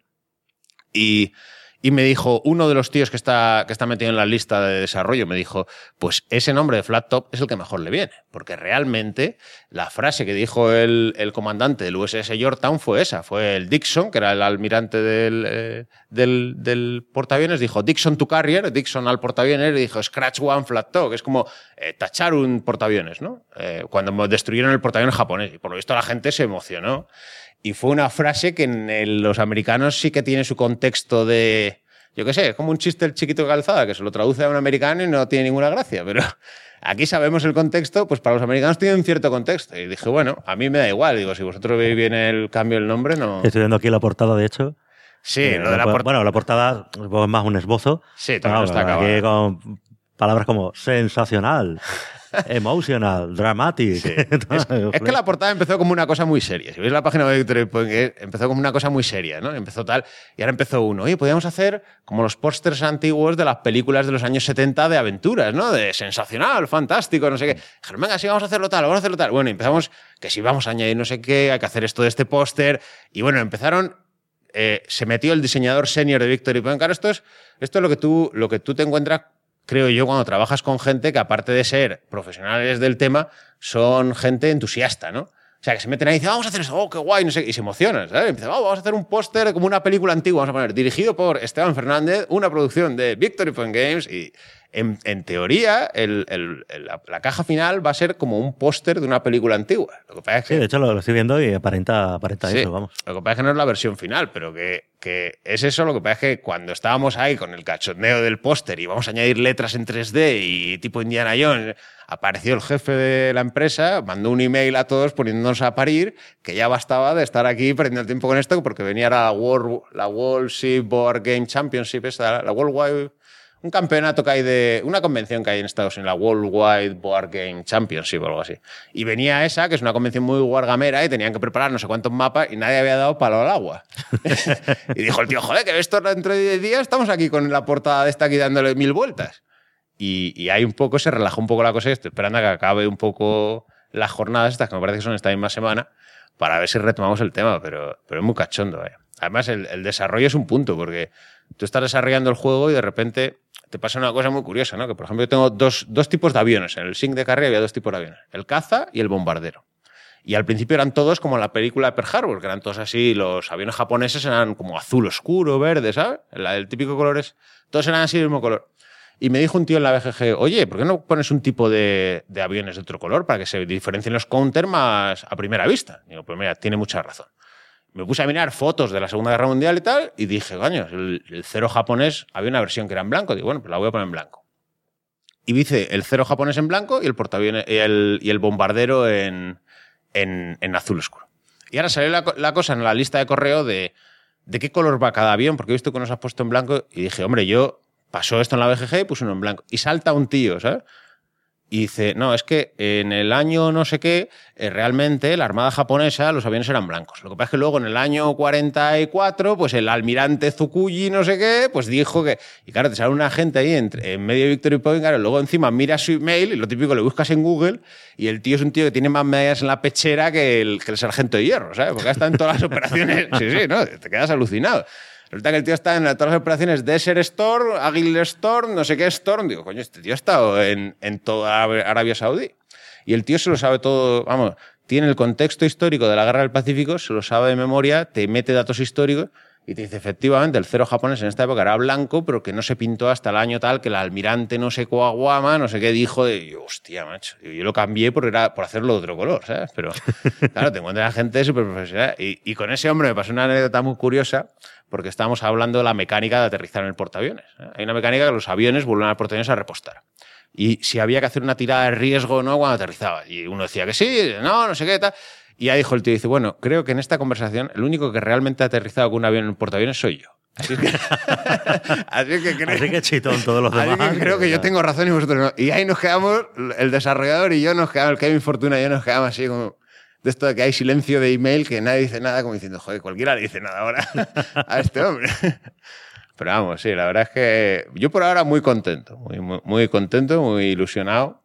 Y me dijo, uno de los tíos que está metido en la lista de desarrollo, me dijo, pues ese nombre de Flat Top es el que mejor le viene. Porque realmente la frase que dijo el comandante del USS Yorktown fue esa. Fue el Dixon, que era el almirante del portaaviones, dijo Dixon to Carrier, Dixon al portaaviones, y dijo Scratch One Flat Top, que es como tachar un portaaviones, ¿no? Cuando destruyeron el portaaviones japonés. Y por lo visto la gente se emocionó. Y fue una frase que en los americanos sí que tiene su contexto de, yo qué sé, es como un chiste el chiquito de calzada, que se lo traduce a un americano y no tiene ninguna gracia, pero aquí sabemos el contexto, pues para los americanos tiene un cierto contexto. Y dije, bueno, a mí me da igual, digo, si vosotros veis bien el cambio del nombre, no... Estoy viendo aquí la portada, de hecho. Sí, lo de la portada... Bueno, la portada es más un esbozo. Sí, también está acabado. Aquí con palabras como sensacional... Emotional, dramatic. Sí. Es que la portada empezó como una cosa muy seria. Si veis la página de Victory Point, empezó como una cosa muy seria, ¿no? Empezó tal, y ahora empezó uno. Oye, podríamos hacer como los pósters antiguos de las películas de los años 70 de aventuras, ¿no? De sensacional, fantástico, no sé qué. Dijeron, venga, sí, vamos a hacerlo tal, vamos a hacerlo tal. Bueno, y empezamos que si vamos a añadir no sé qué, hay que hacer esto de este póster. Y bueno, empezaron... se metió el diseñador senior de Victory Point. Claro, esto es lo que tú te encuentras, creo yo, cuando trabajas con gente que, aparte de ser profesionales del tema, son gente entusiasta, ¿no? O sea, que se meten ahí y dicen, vamos a hacer eso, oh, qué guay, no sé, y se emocionan, ¿sabes? Empiezan, vamos a hacer un póster como una película antigua, vamos a poner, dirigido por Esteban Fernández, una producción de Victory Point Games, y en teoría, la caja final va a ser como un póster de una película antigua. Lo que pasa es que, Sí, de hecho lo estoy viendo y aparenta sí, eso, vamos. lo que pasa es que no es la versión final, pero que es eso. Lo que pasa es que cuando estábamos ahí con el cachondeo del póster y vamos a añadir letras en 3D y tipo Indiana Jones, apareció el jefe de la empresa, mandó un email a todos poniéndonos a parir, que ya bastaba de estar aquí perdiendo el tiempo con esto, porque venía la World Ship Board Game Championship, la Worldwide, un campeonato que hay una convención que hay en Estados Unidos, la Worldwide Board Game Championship o algo así. Y venía esa, que es una convención muy guargamera, y tenían que preparar no sé cuántos mapas y nadie había dado palo al agua. Y dijo el tío, joder, que esto dentro de 10 días estamos aquí con la portada de esta aquí dándole 1000 vueltas. Y ahí un poco se relajó un poco la cosa y estoy esperando a que acabe un poco las jornadas estas, que me parece que son esta misma semana, para ver si retomamos el tema, pero es muy cachondo. Además, el desarrollo es un punto, porque tú estás desarrollando el juego y de repente te pasa una cosa muy curiosa, ¿no? Que, por ejemplo, yo tengo dos tipos de aviones. En el Sync de carrera había 2 tipos de aviones, el caza y el bombardero. Y al principio eran todos como en la película de Pearl Harbor, que eran todos así, los aviones japoneses eran como azul oscuro, verde, ¿sabes? El típico color es... Todos eran así del mismo color. Y me dijo un tío en la BGG, oye, ¿por qué no pones un tipo de aviones de otro color para que se diferencien los counter más a primera vista? Digo, pues mira, tiene mucha razón. Me puse a mirar fotos de la Segunda Guerra Mundial y tal, y dije, coño, el cero japonés había una versión que era en blanco. Digo, bueno, pues la voy a poner en blanco. Y hice el cero japonés en blanco y el portaaviones y el bombardero en azul oscuro. Y ahora salió la cosa en la lista de correo de qué color va cada avión, porque he visto que nos has puesto en blanco, y dije, hombre, yo pasó esto en la BGG y puse uno en blanco. Y salta un tío, ¿sabes? Y dice, no, es que en el año no sé qué, realmente la Armada japonesa, los aviones eran blancos. Lo que pasa es que luego en el año 44, pues el almirante Tsukuyi no sé qué, pues dijo que... Y claro, te sale una gente ahí en medio de Victory Point, claro, luego encima miras su email y lo típico, le buscas en Google y el tío es un tío que tiene más medallas en la pechera que el sargento de hierro, ¿sabes? Porque ha estado en todas las operaciones. Sí, ¿no? Te quedas alucinado. Resulta que el tío está en todas las operaciones Desert Storm, Águila Storm, no sé qué Storm. Digo, coño, este tío ha estado en toda Arabia Saudí. Y el tío se lo sabe todo, vamos, tiene el contexto histórico de la Guerra del Pacífico, se lo sabe de memoria, te mete datos históricos y te dice, efectivamente, el cero japonés en esta época era blanco, pero que no se pintó hasta el año tal que el almirante no sé Kawama, no sé qué, dijo de, y, hostia, macho, yo lo cambié por hacerlo de otro color, ¿sabes? Pero, claro, te encuentras a gente súper profesional. Y con ese hombre me pasó una anécdota muy curiosa, porque estábamos hablando de la mecánica de aterrizar en el portaaviones. Hay una mecánica que los aviones vuelven al portaaviones a repostar. Y si había que hacer una tirada de riesgo o no cuando aterrizaba. Y uno decía que sí, no sé qué, tal. Y ya dijo el tío, dice, bueno, creo que en esta conversación el único que realmente ha aterrizado con un avión en el portaaviones soy yo. Así que, así que chitón todos los demás. Así que creo que yo tengo razón y vosotros no. Y ahí nos quedamos, el desarrollador y yo nos quedamos, el Kevin Fortuna y yo nos quedamos así como... De esto de que hay silencio de email, que nadie dice nada, como diciendo, joder, cualquiera le dice nada ahora a este hombre. Pero vamos, sí, la verdad es que yo por ahora muy contento, muy contento, muy ilusionado.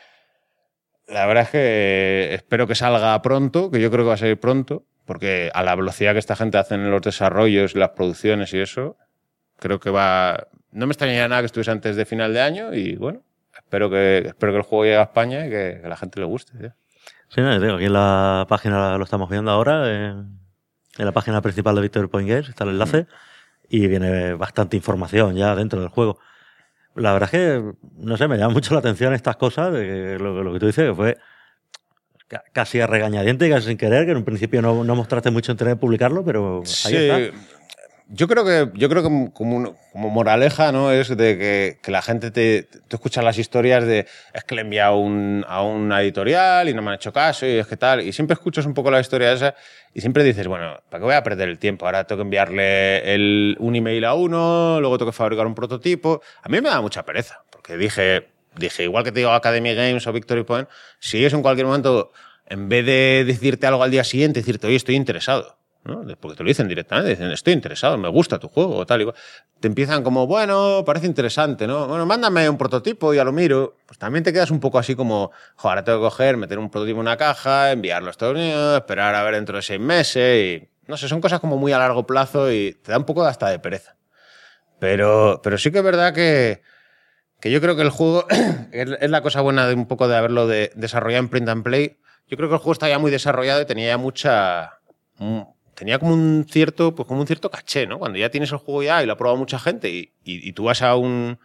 La verdad es que espero que salga pronto, que yo creo que va a salir pronto, porque a la velocidad que esta gente hace en los desarrollos, las producciones y eso, creo que va... No me extrañaría nada que estuviese antes de final de año y bueno, espero que el juego llegue a España y que a la gente le guste, tío. Sí, no, digo, aquí en la página lo estamos viendo ahora, en la página principal de Victory Point Games está el enlace y viene bastante información ya dentro del juego. La verdad es que, no sé, me llama mucho la atención estas cosas, de que lo que tú dices, que fue casi a regañadiente y casi sin querer, que en un principio no mostraste mucho interés en publicarlo, pero ahí está. Yo creo que como moraleja, ¿no? Es de que la gente tú escuchas las historias de es que le he enviado a una editorial y no me han hecho caso y es que tal. Y siempre escuchas un poco la historia esa y siempre dices, bueno, ¿para qué voy a perder el tiempo? Ahora tengo que enviarle un email a uno, luego tengo que fabricar un prototipo. A mí me da mucha pereza, porque dije, igual que te digo Academy Games o Victory Point, si ellos en cualquier momento, en vez de decirte algo al día siguiente, decirte, oye, estoy interesado, ¿no? Porque te lo dicen directamente, dicen, estoy interesado, me gusta tu juego, tal y cual. Te empiezan como, bueno, parece interesante, ¿no? Bueno, mándame un prototipo y ya lo miro. Pues también te quedas un poco así como, joder, ahora tengo que coger, meter un prototipo en una caja, enviarlo a Estados Unidos, esperar a ver dentro de 6 meses y... No sé, son cosas como muy a largo plazo y te da un poco hasta de pereza. Pero sí que es verdad que yo creo que el juego es la cosa buena de un poco de haberlo desarrollado en Print and Play. Yo creo que el juego está ya muy desarrollado y tenía ya tenía como un cierto caché, ¿no? Cuando ya tienes el juego ya y lo ha probado mucha gente y tú vas a un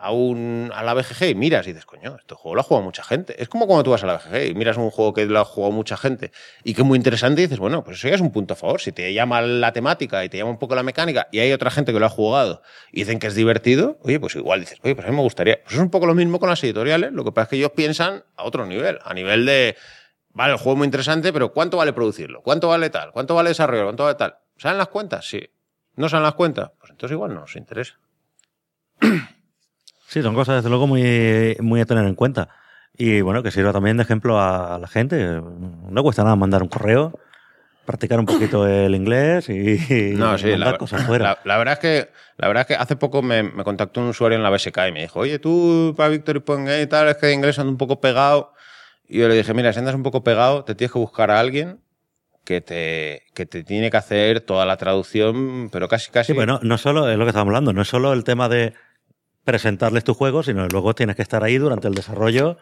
a la BGG y miras y dices, coño, este juego lo ha jugado mucha gente. Es como cuando tú vas a la BGG y miras un juego que lo ha jugado mucha gente y que es muy interesante y dices, bueno, pues eso ya es un punto a favor. Si te llama la temática y te llama un poco la mecánica y hay otra gente que lo ha jugado y dicen que es divertido, oye, pues igual dices, oye, pues a mí me gustaría. Pues es un poco lo mismo con las editoriales, lo que pasa es que ellos piensan a otro nivel, a nivel de, vale, el juego es muy interesante, pero ¿cuánto vale producirlo? ¿Cuánto vale tal? ¿Cuánto vale desarrollo? ¿Cuánto vale tal? ¿Salen las cuentas? Sí. ¿No salen las cuentas? Pues entonces igual no nos interesa. Sí, son cosas, desde luego, muy, muy a tener en cuenta. Y bueno, que sirva también de ejemplo a la gente. No cuesta nada mandar un correo, practicar un poquito el inglés y No, sí, mandar cosas fuera. La verdad es que hace poco me contactó un usuario en la BSK y me dijo, oye, tú para Victory Point Game y tal, es que de inglés ando un poco pegado. Y yo le dije, mira, si andas un poco pegado, te tienes que buscar a alguien que te tiene que hacer toda la traducción, pero casi... Sí, bueno, no solo es lo que estamos hablando, no es solo el tema de presentarles tu juego, sino luego tienes que estar ahí durante el desarrollo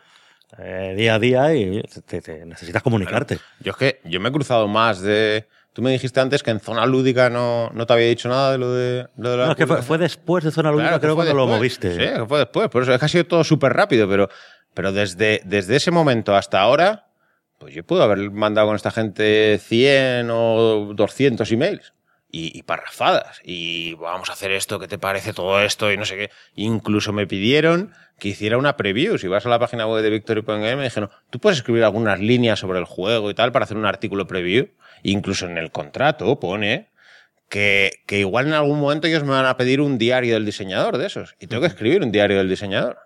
día a día y te necesitas comunicarte. Bueno, yo me he cruzado más de... Tú me dijiste antes que en Zona Lúdica no te había dicho nada de lo de la... No, es que fue después de Zona Lúdica, claro, creo, cuando lo moviste. Sí, que fue después. Por eso es que ha sido todo súper rápido, pero desde ese momento hasta ahora, pues yo puedo haber mandado con esta gente 100 o 200 emails. Y parrafadas. Y vamos a hacer esto, ¿qué te parece todo esto? Y no sé qué. Incluso me pidieron que hiciera una preview. Si vas a la página web de Victory Point Game, me dijeron, ¿tú puedes escribir algunas líneas sobre el juego y tal para hacer un artículo preview? Incluso en el contrato pone que igual en algún momento ellos me van a pedir un diario del diseñador de esos. Y tengo que escribir un diario del diseñador.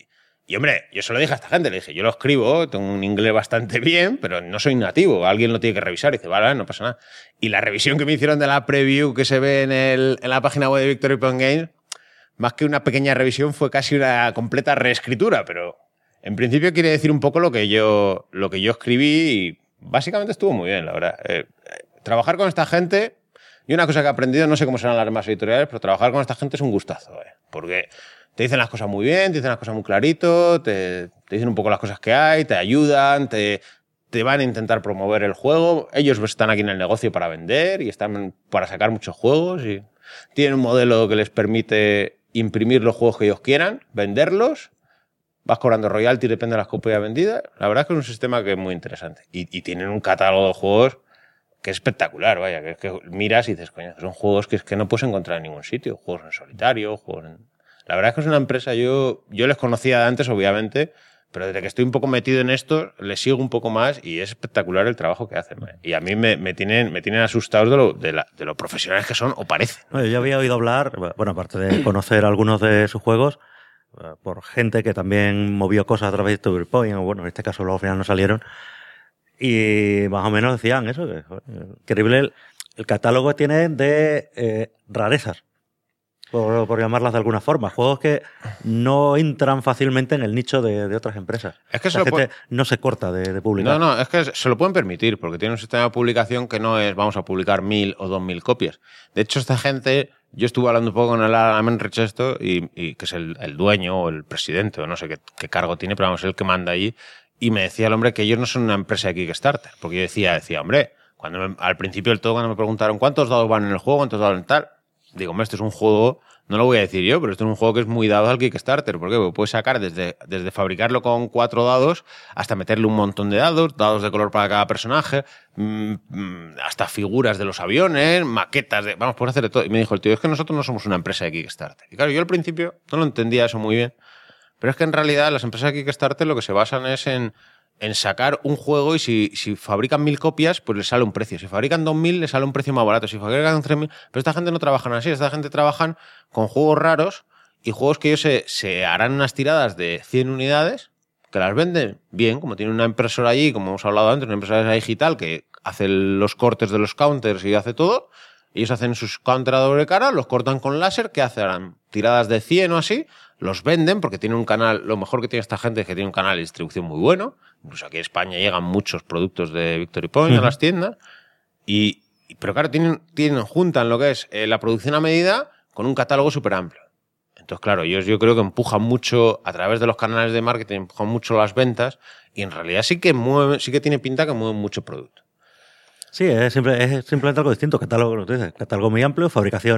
Y hombre, yo se lo dije a esta gente, le dije, yo lo escribo, tengo un inglés bastante bien, pero no soy nativo, alguien lo tiene que revisar. Y dice, vale, no pasa nada. Y la revisión que me hicieron de la preview que se ve en la página web de Victory Point Games, más que una pequeña revisión, fue casi una completa reescritura, pero en principio quiere decir un poco lo que yo escribí y básicamente estuvo muy bien, la verdad. Trabajar con esta gente, y una cosa que he aprendido, no sé cómo serán las demás editoriales, pero trabajar con esta gente es un gustazo, porque te dicen las cosas muy bien, te dicen las cosas muy clarito, te dicen un poco las cosas que hay, te ayudan, te van a intentar promover el juego. Ellos están aquí en el negocio para vender y están para sacar muchos juegos y tienen un modelo que les permite imprimir los juegos que ellos quieran, venderlos, vas cobrando royalty, depende de las copias vendidas. La verdad es que es un sistema que es muy interesante. Y tienen un catálogo de juegos que es espectacular, vaya, que es que miras y dices, coño, son juegos que es que no puedes encontrar en ningún sitio, juegos en solitario, juegos en... La verdad es que es una empresa, yo les conocía de antes, obviamente, pero desde que estoy un poco metido en esto, les sigo un poco más y es espectacular el trabajo que hacen. Y a mí me tienen asustados de lo profesionales que son, o parece. Yo había oído hablar, bueno, aparte de conocer algunos de sus juegos, por gente que también movió cosas a través de Victory Point, o bueno, en este caso luego al final no salieron, y más o menos decían eso, que increíble el catálogo que tienen de rarezas. Por llamarlas de alguna forma. Juegos que no entran fácilmente en el nicho de otras empresas. Es que la gente no se corta de publicar. No, es que se lo pueden permitir, porque tiene un sistema de publicación que no es vamos a publicar 1000 o 2000 copias. De hecho, esta gente, yo estuve hablando un poco con el Alan Enrich esto, y que es el dueño o el presidente, o no sé qué cargo tiene, pero vamos, es el que manda allí, y me decía el hombre que ellos no son una empresa de Kickstarter, porque yo decía, hombre, al principio del todo, cuando me preguntaron ¿cuántos dados van en el juego? ¿Cuántos dados en tal? Digo, hombre, esto es un juego, no lo voy a decir yo, pero esto es un juego que es muy dado al Kickstarter. ¿Por qué? Porque puedes sacar desde fabricarlo con 4 dados hasta meterle un montón de dados de color para cada personaje, hasta figuras de los aviones, maquetas vamos, puedes hacer de todo. Y me dijo el tío, es que nosotros no somos una empresa de Kickstarter. Y claro, yo al principio no lo entendía eso muy bien, pero es que en realidad las empresas de Kickstarter lo que se basan es en sacar un juego y si fabrican 1000 copias, pues les sale un precio. Si fabrican 2000, les sale un precio más barato. Si fabrican 3000... Pero esta gente no trabajan así. Esta gente trabajan con juegos raros y juegos que ellos se harán unas tiradas de 100 unidades que las venden bien, como tiene una impresora allí, como hemos hablado antes, una impresora digital que hace los cortes de los counters y hace todo. Ellos hacen sus counters a doble cara, los cortan con láser, ¿qué hacen? Tiradas de 100 o así, los venden porque tienen un canal, lo mejor que tiene esta gente es que tiene un canal de distribución muy bueno. Incluso aquí en España llegan muchos productos de Victory Point a las tiendas. Pero claro, juntan lo que es la producción a medida con un catálogo súper amplio. Entonces, claro, ellos yo creo que empujan mucho, a través de los canales de marketing, empujan mucho las ventas y en realidad sí que tiene pinta que mueven mucho producto. Sí, es simplemente algo distinto. Catálogo muy amplio, fabricación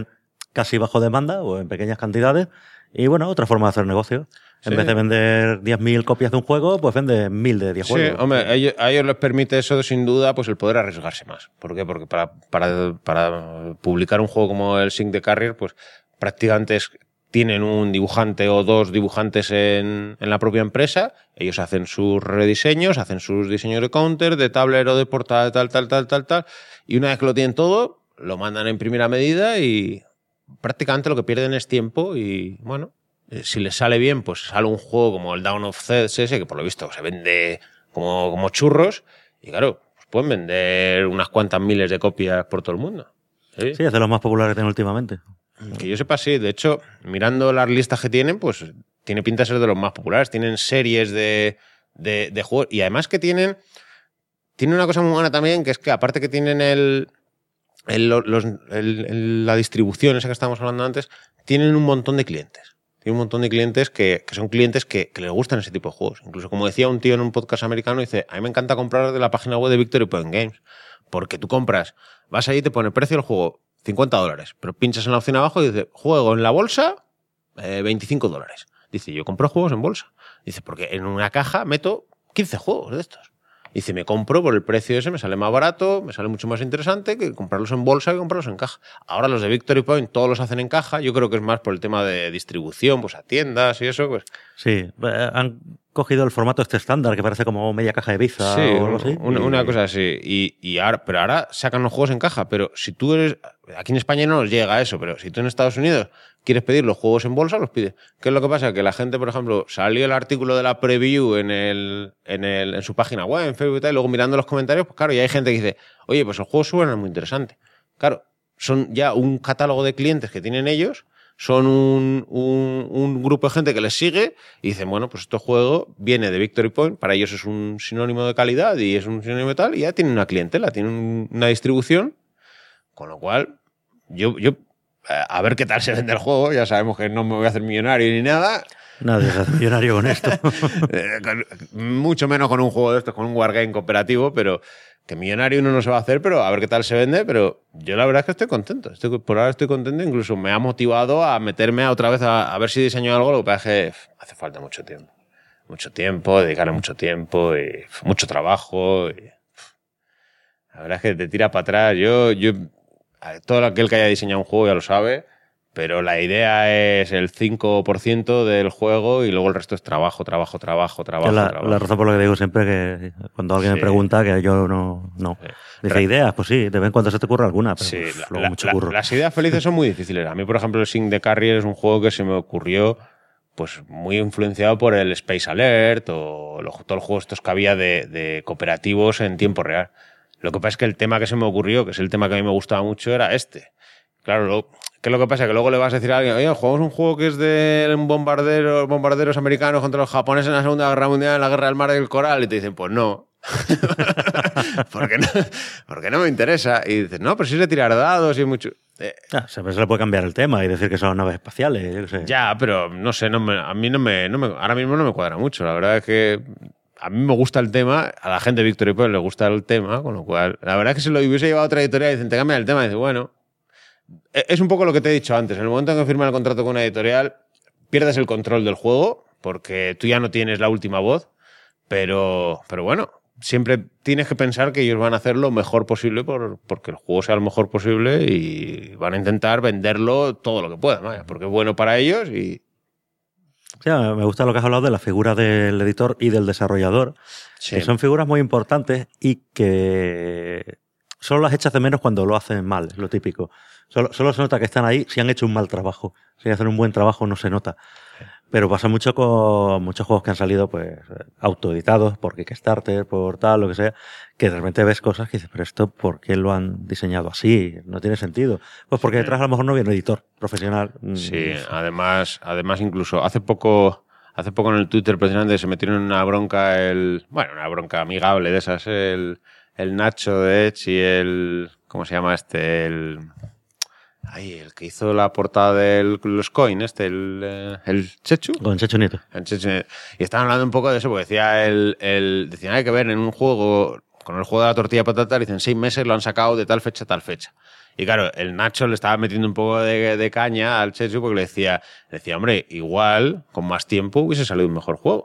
casi bajo demanda o en pequeñas cantidades. Y bueno, otra forma de hacer negocio. En vez de vender 10.000 copias de un juego, pues vende 1.000 de 10 juegos. Sí, hombre, a ellos les permite eso, sin duda, pues el poder arriesgarse más. ¿Por qué? Porque para publicar un juego como el Sync the Carrier, pues prácticamente tienen un dibujante o dos dibujantes en la propia empresa. Ellos hacen sus rediseños, hacen sus diseños de counter, de tablero, de portada, tal. Y una vez que lo tienen todo, lo mandan a imprimir a medida y prácticamente lo que pierden es tiempo y, bueno, si les sale bien, pues sale un juego como el Dawn of CS, que por lo visto se vende como churros, y claro, pues pueden vender unas cuantas miles de copias por todo el mundo. Sí, es de los más populares que tienen últimamente. Que yo sepa, sí. De hecho, mirando las listas que tienen, pues tiene pinta de ser de los más populares. Tienen series de juegos, y además que tienen una cosa muy buena también, que es que aparte que tienen la distribución, esa que estábamos hablando antes, tienen un montón de clientes. Tiene un montón de clientes que son clientes que les gustan ese tipo de juegos. Incluso, como decía un tío en un podcast americano, dice, a mí me encanta comprar de la página web de Victory Point Games, porque tú compras, vas ahí y te pone el precio del juego $50, pero pinchas en la opción abajo y dice, juego en la bolsa, $25. Dice, yo compro juegos en bolsa. Dice, porque en una caja meto 15 juegos de estos. Dice, me compro por el precio ese, me sale más barato, me sale mucho más interesante que comprarlos en bolsa que comprarlos en caja. Ahora los de Victory Point todos los hacen en caja. Yo creo que es más por el tema de distribución, pues a tiendas y eso. Pues. Sí, han cogido el formato estándar, que parece como media caja de pizza sí, o algo así. Una cosa así. Pero ahora sacan los juegos en caja. Pero si tú eres... Aquí en España no nos llega eso, pero si tú en Estados Unidos quieres pedir los juegos en bolsa, los pides. ¿Qué es lo que pasa? Que la gente, por ejemplo, salió el artículo de la preview en su página web, en Facebook y tal, y luego mirando los comentarios, pues claro, y hay gente que dice, oye, pues el juego suena muy interesante. Claro, son ya un catálogo de clientes que tienen ellos, son un grupo de gente que les sigue y dicen, bueno, pues este juego viene de Victory Point, para ellos es un sinónimo de calidad y es un sinónimo de tal, y ya tienen una clientela, tienen una distribución, con lo cual yo a ver qué tal se vende el juego. Ya sabemos que no me voy a hacer millonario ni nada. Nadie se hace millonario con esto. Mucho menos con un juego de estos, con un wargame cooperativo, pero que millonario uno no se va a hacer, pero a ver qué tal se vende. Pero yo la verdad es que estoy contento. Por ahora estoy contento. Incluso me ha motivado a meterme otra vez a ver si diseño algo. Lo que pasa es que hace falta mucho tiempo. Mucho tiempo, dedicarle mucho tiempo y mucho trabajo. Y la verdad es que te tira para atrás. Todo aquel que haya diseñado un juego ya lo sabe, pero la idea es el 5% del juego y luego el resto es trabajo. La razón por la que digo siempre que cuando alguien me pregunta que yo no. Dice ideas, pues sí, de vez en cuando se te ocurre alguna, pero luego mucho curro. Las ideas felices son muy difíciles. A mí, por ejemplo, el Sync the Carrier es un juego que se me ocurrió pues muy influenciado por el Space Alert o todos los juegos estos que había de cooperativos en tiempo real. Lo que pasa es que el tema que se me ocurrió, que es el tema que a mí me gustaba mucho, era este. Claro, ¿qué es lo que pasa? Que luego le vas a decir a alguien, oye, jugamos un juego que es de bombarderos americanos contra los japoneses en la Segunda Guerra Mundial, en la Guerra del Mar del Coral, y te dicen, pues no. Porque no me interesa. Y dices, no, pero sí es de tirar dados y mucho... Siempre se le puede cambiar el tema y decir que son naves espaciales, yo qué sé. Ya, pero no sé, a mí ahora mismo no me cuadra mucho. La verdad es que a mí me gusta el tema, a la gente de Victory Point le gusta el tema, con lo cual, la verdad es que si lo hubiese llevado a otra editorial y dicen, te cambian el tema, y dices, bueno, es un poco lo que te he dicho antes. En el momento en que firmas el contrato con una editorial, pierdes el control del juego, porque tú ya no tienes la última voz, pero bueno, siempre tienes que pensar que ellos van a hacer lo mejor posible porque el juego sea lo mejor posible y van a intentar venderlo todo lo que puedan, ¿vale? Porque es bueno para ellos y... Sí, me gusta lo que has hablado de la figura del editor y del desarrollador, sí, que son figuras muy importantes y que solo las echas de menos cuando lo hacen mal, es lo típico. Solo se nota que están ahí si han hecho un mal trabajo. Si hacen un buen trabajo no se nota. Pero pasa mucho con muchos juegos que han salido pues autoeditados por Kickstarter, por tal, lo que sea, que de repente ves cosas que dices, pero esto, ¿por qué lo han diseñado así? No tiene sentido. Pues porque detrás a lo mejor no viene un editor profesional. Sí, además incluso hace poco en el Twitter precisamente se metieron en una bronca una bronca amigable de esas, el Nacho de Edge y el, ¿cómo se llama este? El que hizo la portada de los Coin, el Chechu. Con Chechu Nieto. Y estaban hablando un poco de eso, porque decía decían, hay que ver en un juego, con el juego de la tortilla patata, dicen 6 meses lo han sacado de tal fecha a tal fecha. Y claro, el Nacho le estaba metiendo un poco de caña al Chechu porque le decía, hombre, igual con más tiempo hubiese salido un mejor juego.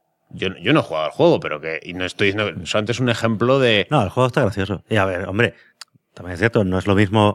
Yo no he jugado al juego, pero que y no estoy diciendo que solamente es un ejemplo de... No, el juego está gracioso. Y a ver, hombre, también es cierto, no es lo mismo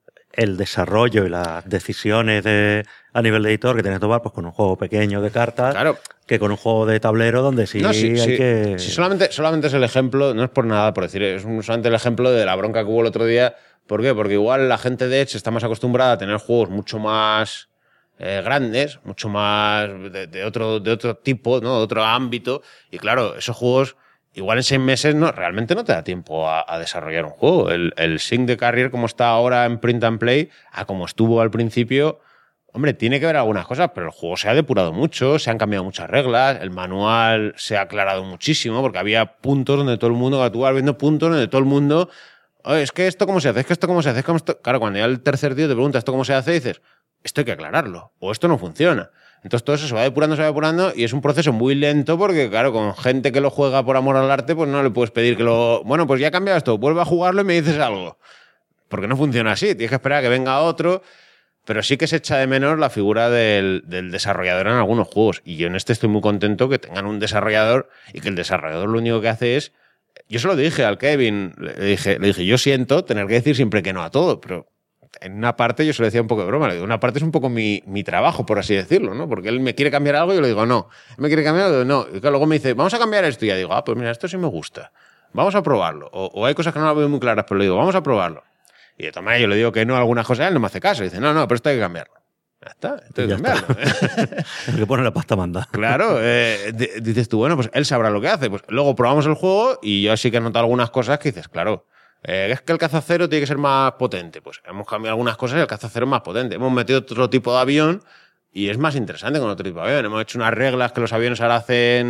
el desarrollo y las decisiones a nivel de editor que tienes que tomar pues, con un juego pequeño de cartas que con un juego de tablero donde sí, hay que... Sí, solamente es el ejemplo, no es por nada por decir, es solamente el ejemplo de la bronca que hubo el otro día. ¿Por qué? Porque igual la gente de Edge está más acostumbrada a tener juegos mucho más... grandes, mucho más de otro tipo, ¿no? De otro ámbito. Y claro, esos juegos, igual en 6 meses realmente no te da tiempo a desarrollar un juego. El Sync the Carrier, como está ahora en Print and Play, a como estuvo al principio, hombre, tiene que ver algunas cosas, pero el juego se ha depurado mucho, se han cambiado muchas reglas, el manual se ha aclarado muchísimo, porque había puntos donde todo el mundo, tú vas viendo puntos donde todo el mundo, oye, es que esto cómo se hace, es que esto cómo se hace, Claro, cuando ya el tercer tío te pregunta esto cómo se hace, dices, esto hay que aclararlo, o esto no funciona. Entonces todo eso se va depurando y es un proceso muy lento porque, claro, con gente que lo juega por amor al arte, pues no le puedes pedir que bueno, pues ya ha cambiado esto, vuelve a jugarlo y me dices algo. Porque no funciona así, tienes que esperar a que venga otro, pero sí que se echa de menos la figura del desarrollador en algunos juegos. Y yo en este estoy muy contento que tengan un desarrollador y que el desarrollador lo único que hace es... Yo se lo dije al Kevin, le dije, yo siento tener que decir siempre que no a todo, pero... En una parte yo se lo decía un poco de broma, le digo, una parte es un poco mi trabajo, por así decirlo, ¿no? Porque él me quiere cambiar algo y yo le digo, no. Él me quiere cambiar algo y no. Y luego me dice, vamos a cambiar esto. Y ya digo, pues mira, esto sí me gusta. Vamos a probarlo. O hay cosas que no las veo muy claras, pero le digo, vamos a probarlo. Y de toma yo le digo que no a algunas cosas, él no me hace caso. Y dice, no, pero esto hay que cambiarlo. Ya está, esto hay que cambiarlo. El que pone la pasta manda. Claro, dices tú, bueno, pues él sabrá lo que hace. Pues luego probamos el juego y yo sí que he notado algunas cosas que dices, claro, es que el cazacero tiene que ser más potente. Pues hemos cambiado algunas cosas y el cazacero es más potente. Hemos metido otro tipo de avión y es más interesante con otro tipo de avión. Hemos hecho unas reglas que los aviones ahora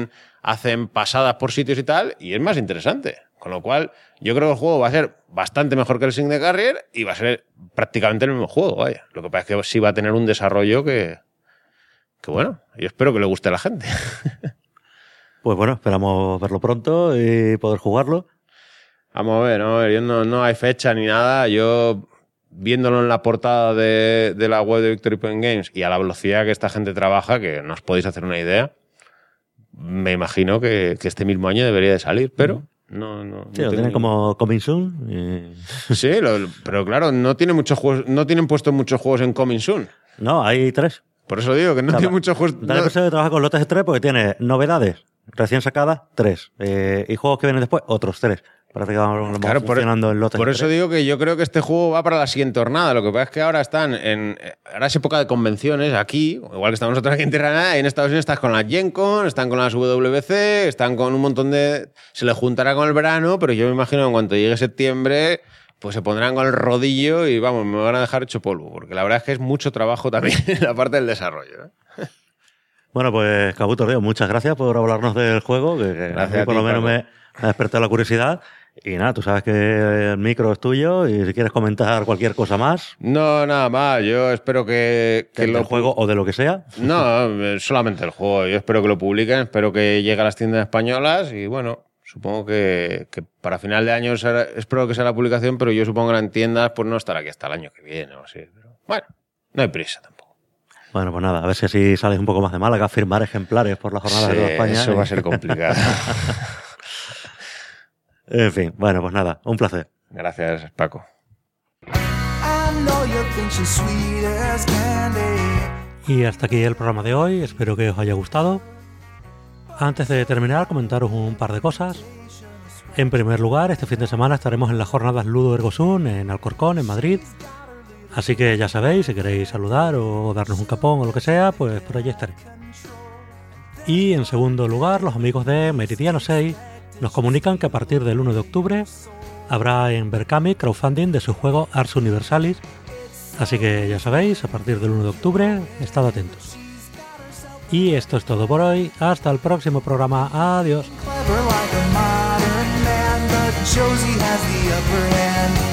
hacen pasadas por sitios y tal, y es más interesante. Con lo cual, yo creo que el juego va a ser bastante mejor que el Sync the Carrier y va a ser prácticamente el mismo juego, vaya. Lo que pasa es que sí va a tener un desarrollo que bueno, yo espero que le guste a la gente. Pues bueno, esperamos verlo pronto y poder jugarlo. Vamos a ver, yo no hay fecha ni nada. Yo, viéndolo en la portada de la web de Victory Point Games y a la velocidad que esta gente trabaja, que no os podéis hacer una idea, me imagino que este mismo año debería de salir, pero no sí, lo tienen como Coming Soon. Sí, pero claro, no tienen puestos muchos juegos en Coming Soon. No, hay 3. Por eso digo que no tiene muchos juegos. Dale que trabaja con lotes de 3 porque tiene novedades recién sacadas, 3. Y juegos que vienen después, otros 3. Prácticamente claro, funcionando en lotes. Por eso digo que yo creo que este juego va para la siguiente jornada. Lo que pasa es que ahora ahora es época de convenciones aquí, igual que estamos nosotros aquí en Tierra Nada, y en Estados Unidos estás con las Gen Con, están con las WWC, están con un montón de... Se les juntará con el verano, pero yo me imagino que en cuanto llegue septiembre, pues se pondrán con el rodillo y vamos, me van a dejar hecho polvo, porque la verdad es que es mucho trabajo también en la parte del desarrollo, ¿eh? Bueno, pues Kabuto, tío, muchas gracias por hablarnos del juego, que gracias a mí por lo menos me ha despertado la curiosidad. Y nada, tú sabes que el micro es tuyo y si quieres comentar cualquier cosa más. No, nada más. Yo espero que del juego o de lo que sea. No, solamente el juego. Yo espero que lo publiquen, espero que llegue a las tiendas españolas y bueno, supongo que para final de año espero que sea la publicación, pero yo supongo que en tiendas pues no estará aquí hasta el año que viene o así. Pero bueno, no hay prisa tampoco. Bueno, pues nada, a ver si así sales un poco más de Málaga a firmar ejemplares por las jornadas de toda España. Eso va a ser complicado. En fin, bueno, pues nada, un placer. Gracias, Paco. Y hasta aquí el programa de hoy, espero que os haya gustado. Antes de terminar, comentaros un par de cosas. En primer lugar, este fin de semana estaremos en las jornadas Ludo Ergosun en Alcorcón, en Madrid. Así que ya sabéis, si queréis saludar o darnos un capón o lo que sea, pues por allí estaré. Y en segundo lugar, los amigos de Meridiano 6 nos comunican que a partir del 1 de octubre habrá en Berkami crowdfunding de su juego Ars Universalis. Así que ya sabéis, a partir del 1 de octubre, estad atentos. Y esto es todo por hoy. Hasta el próximo programa. Adiós.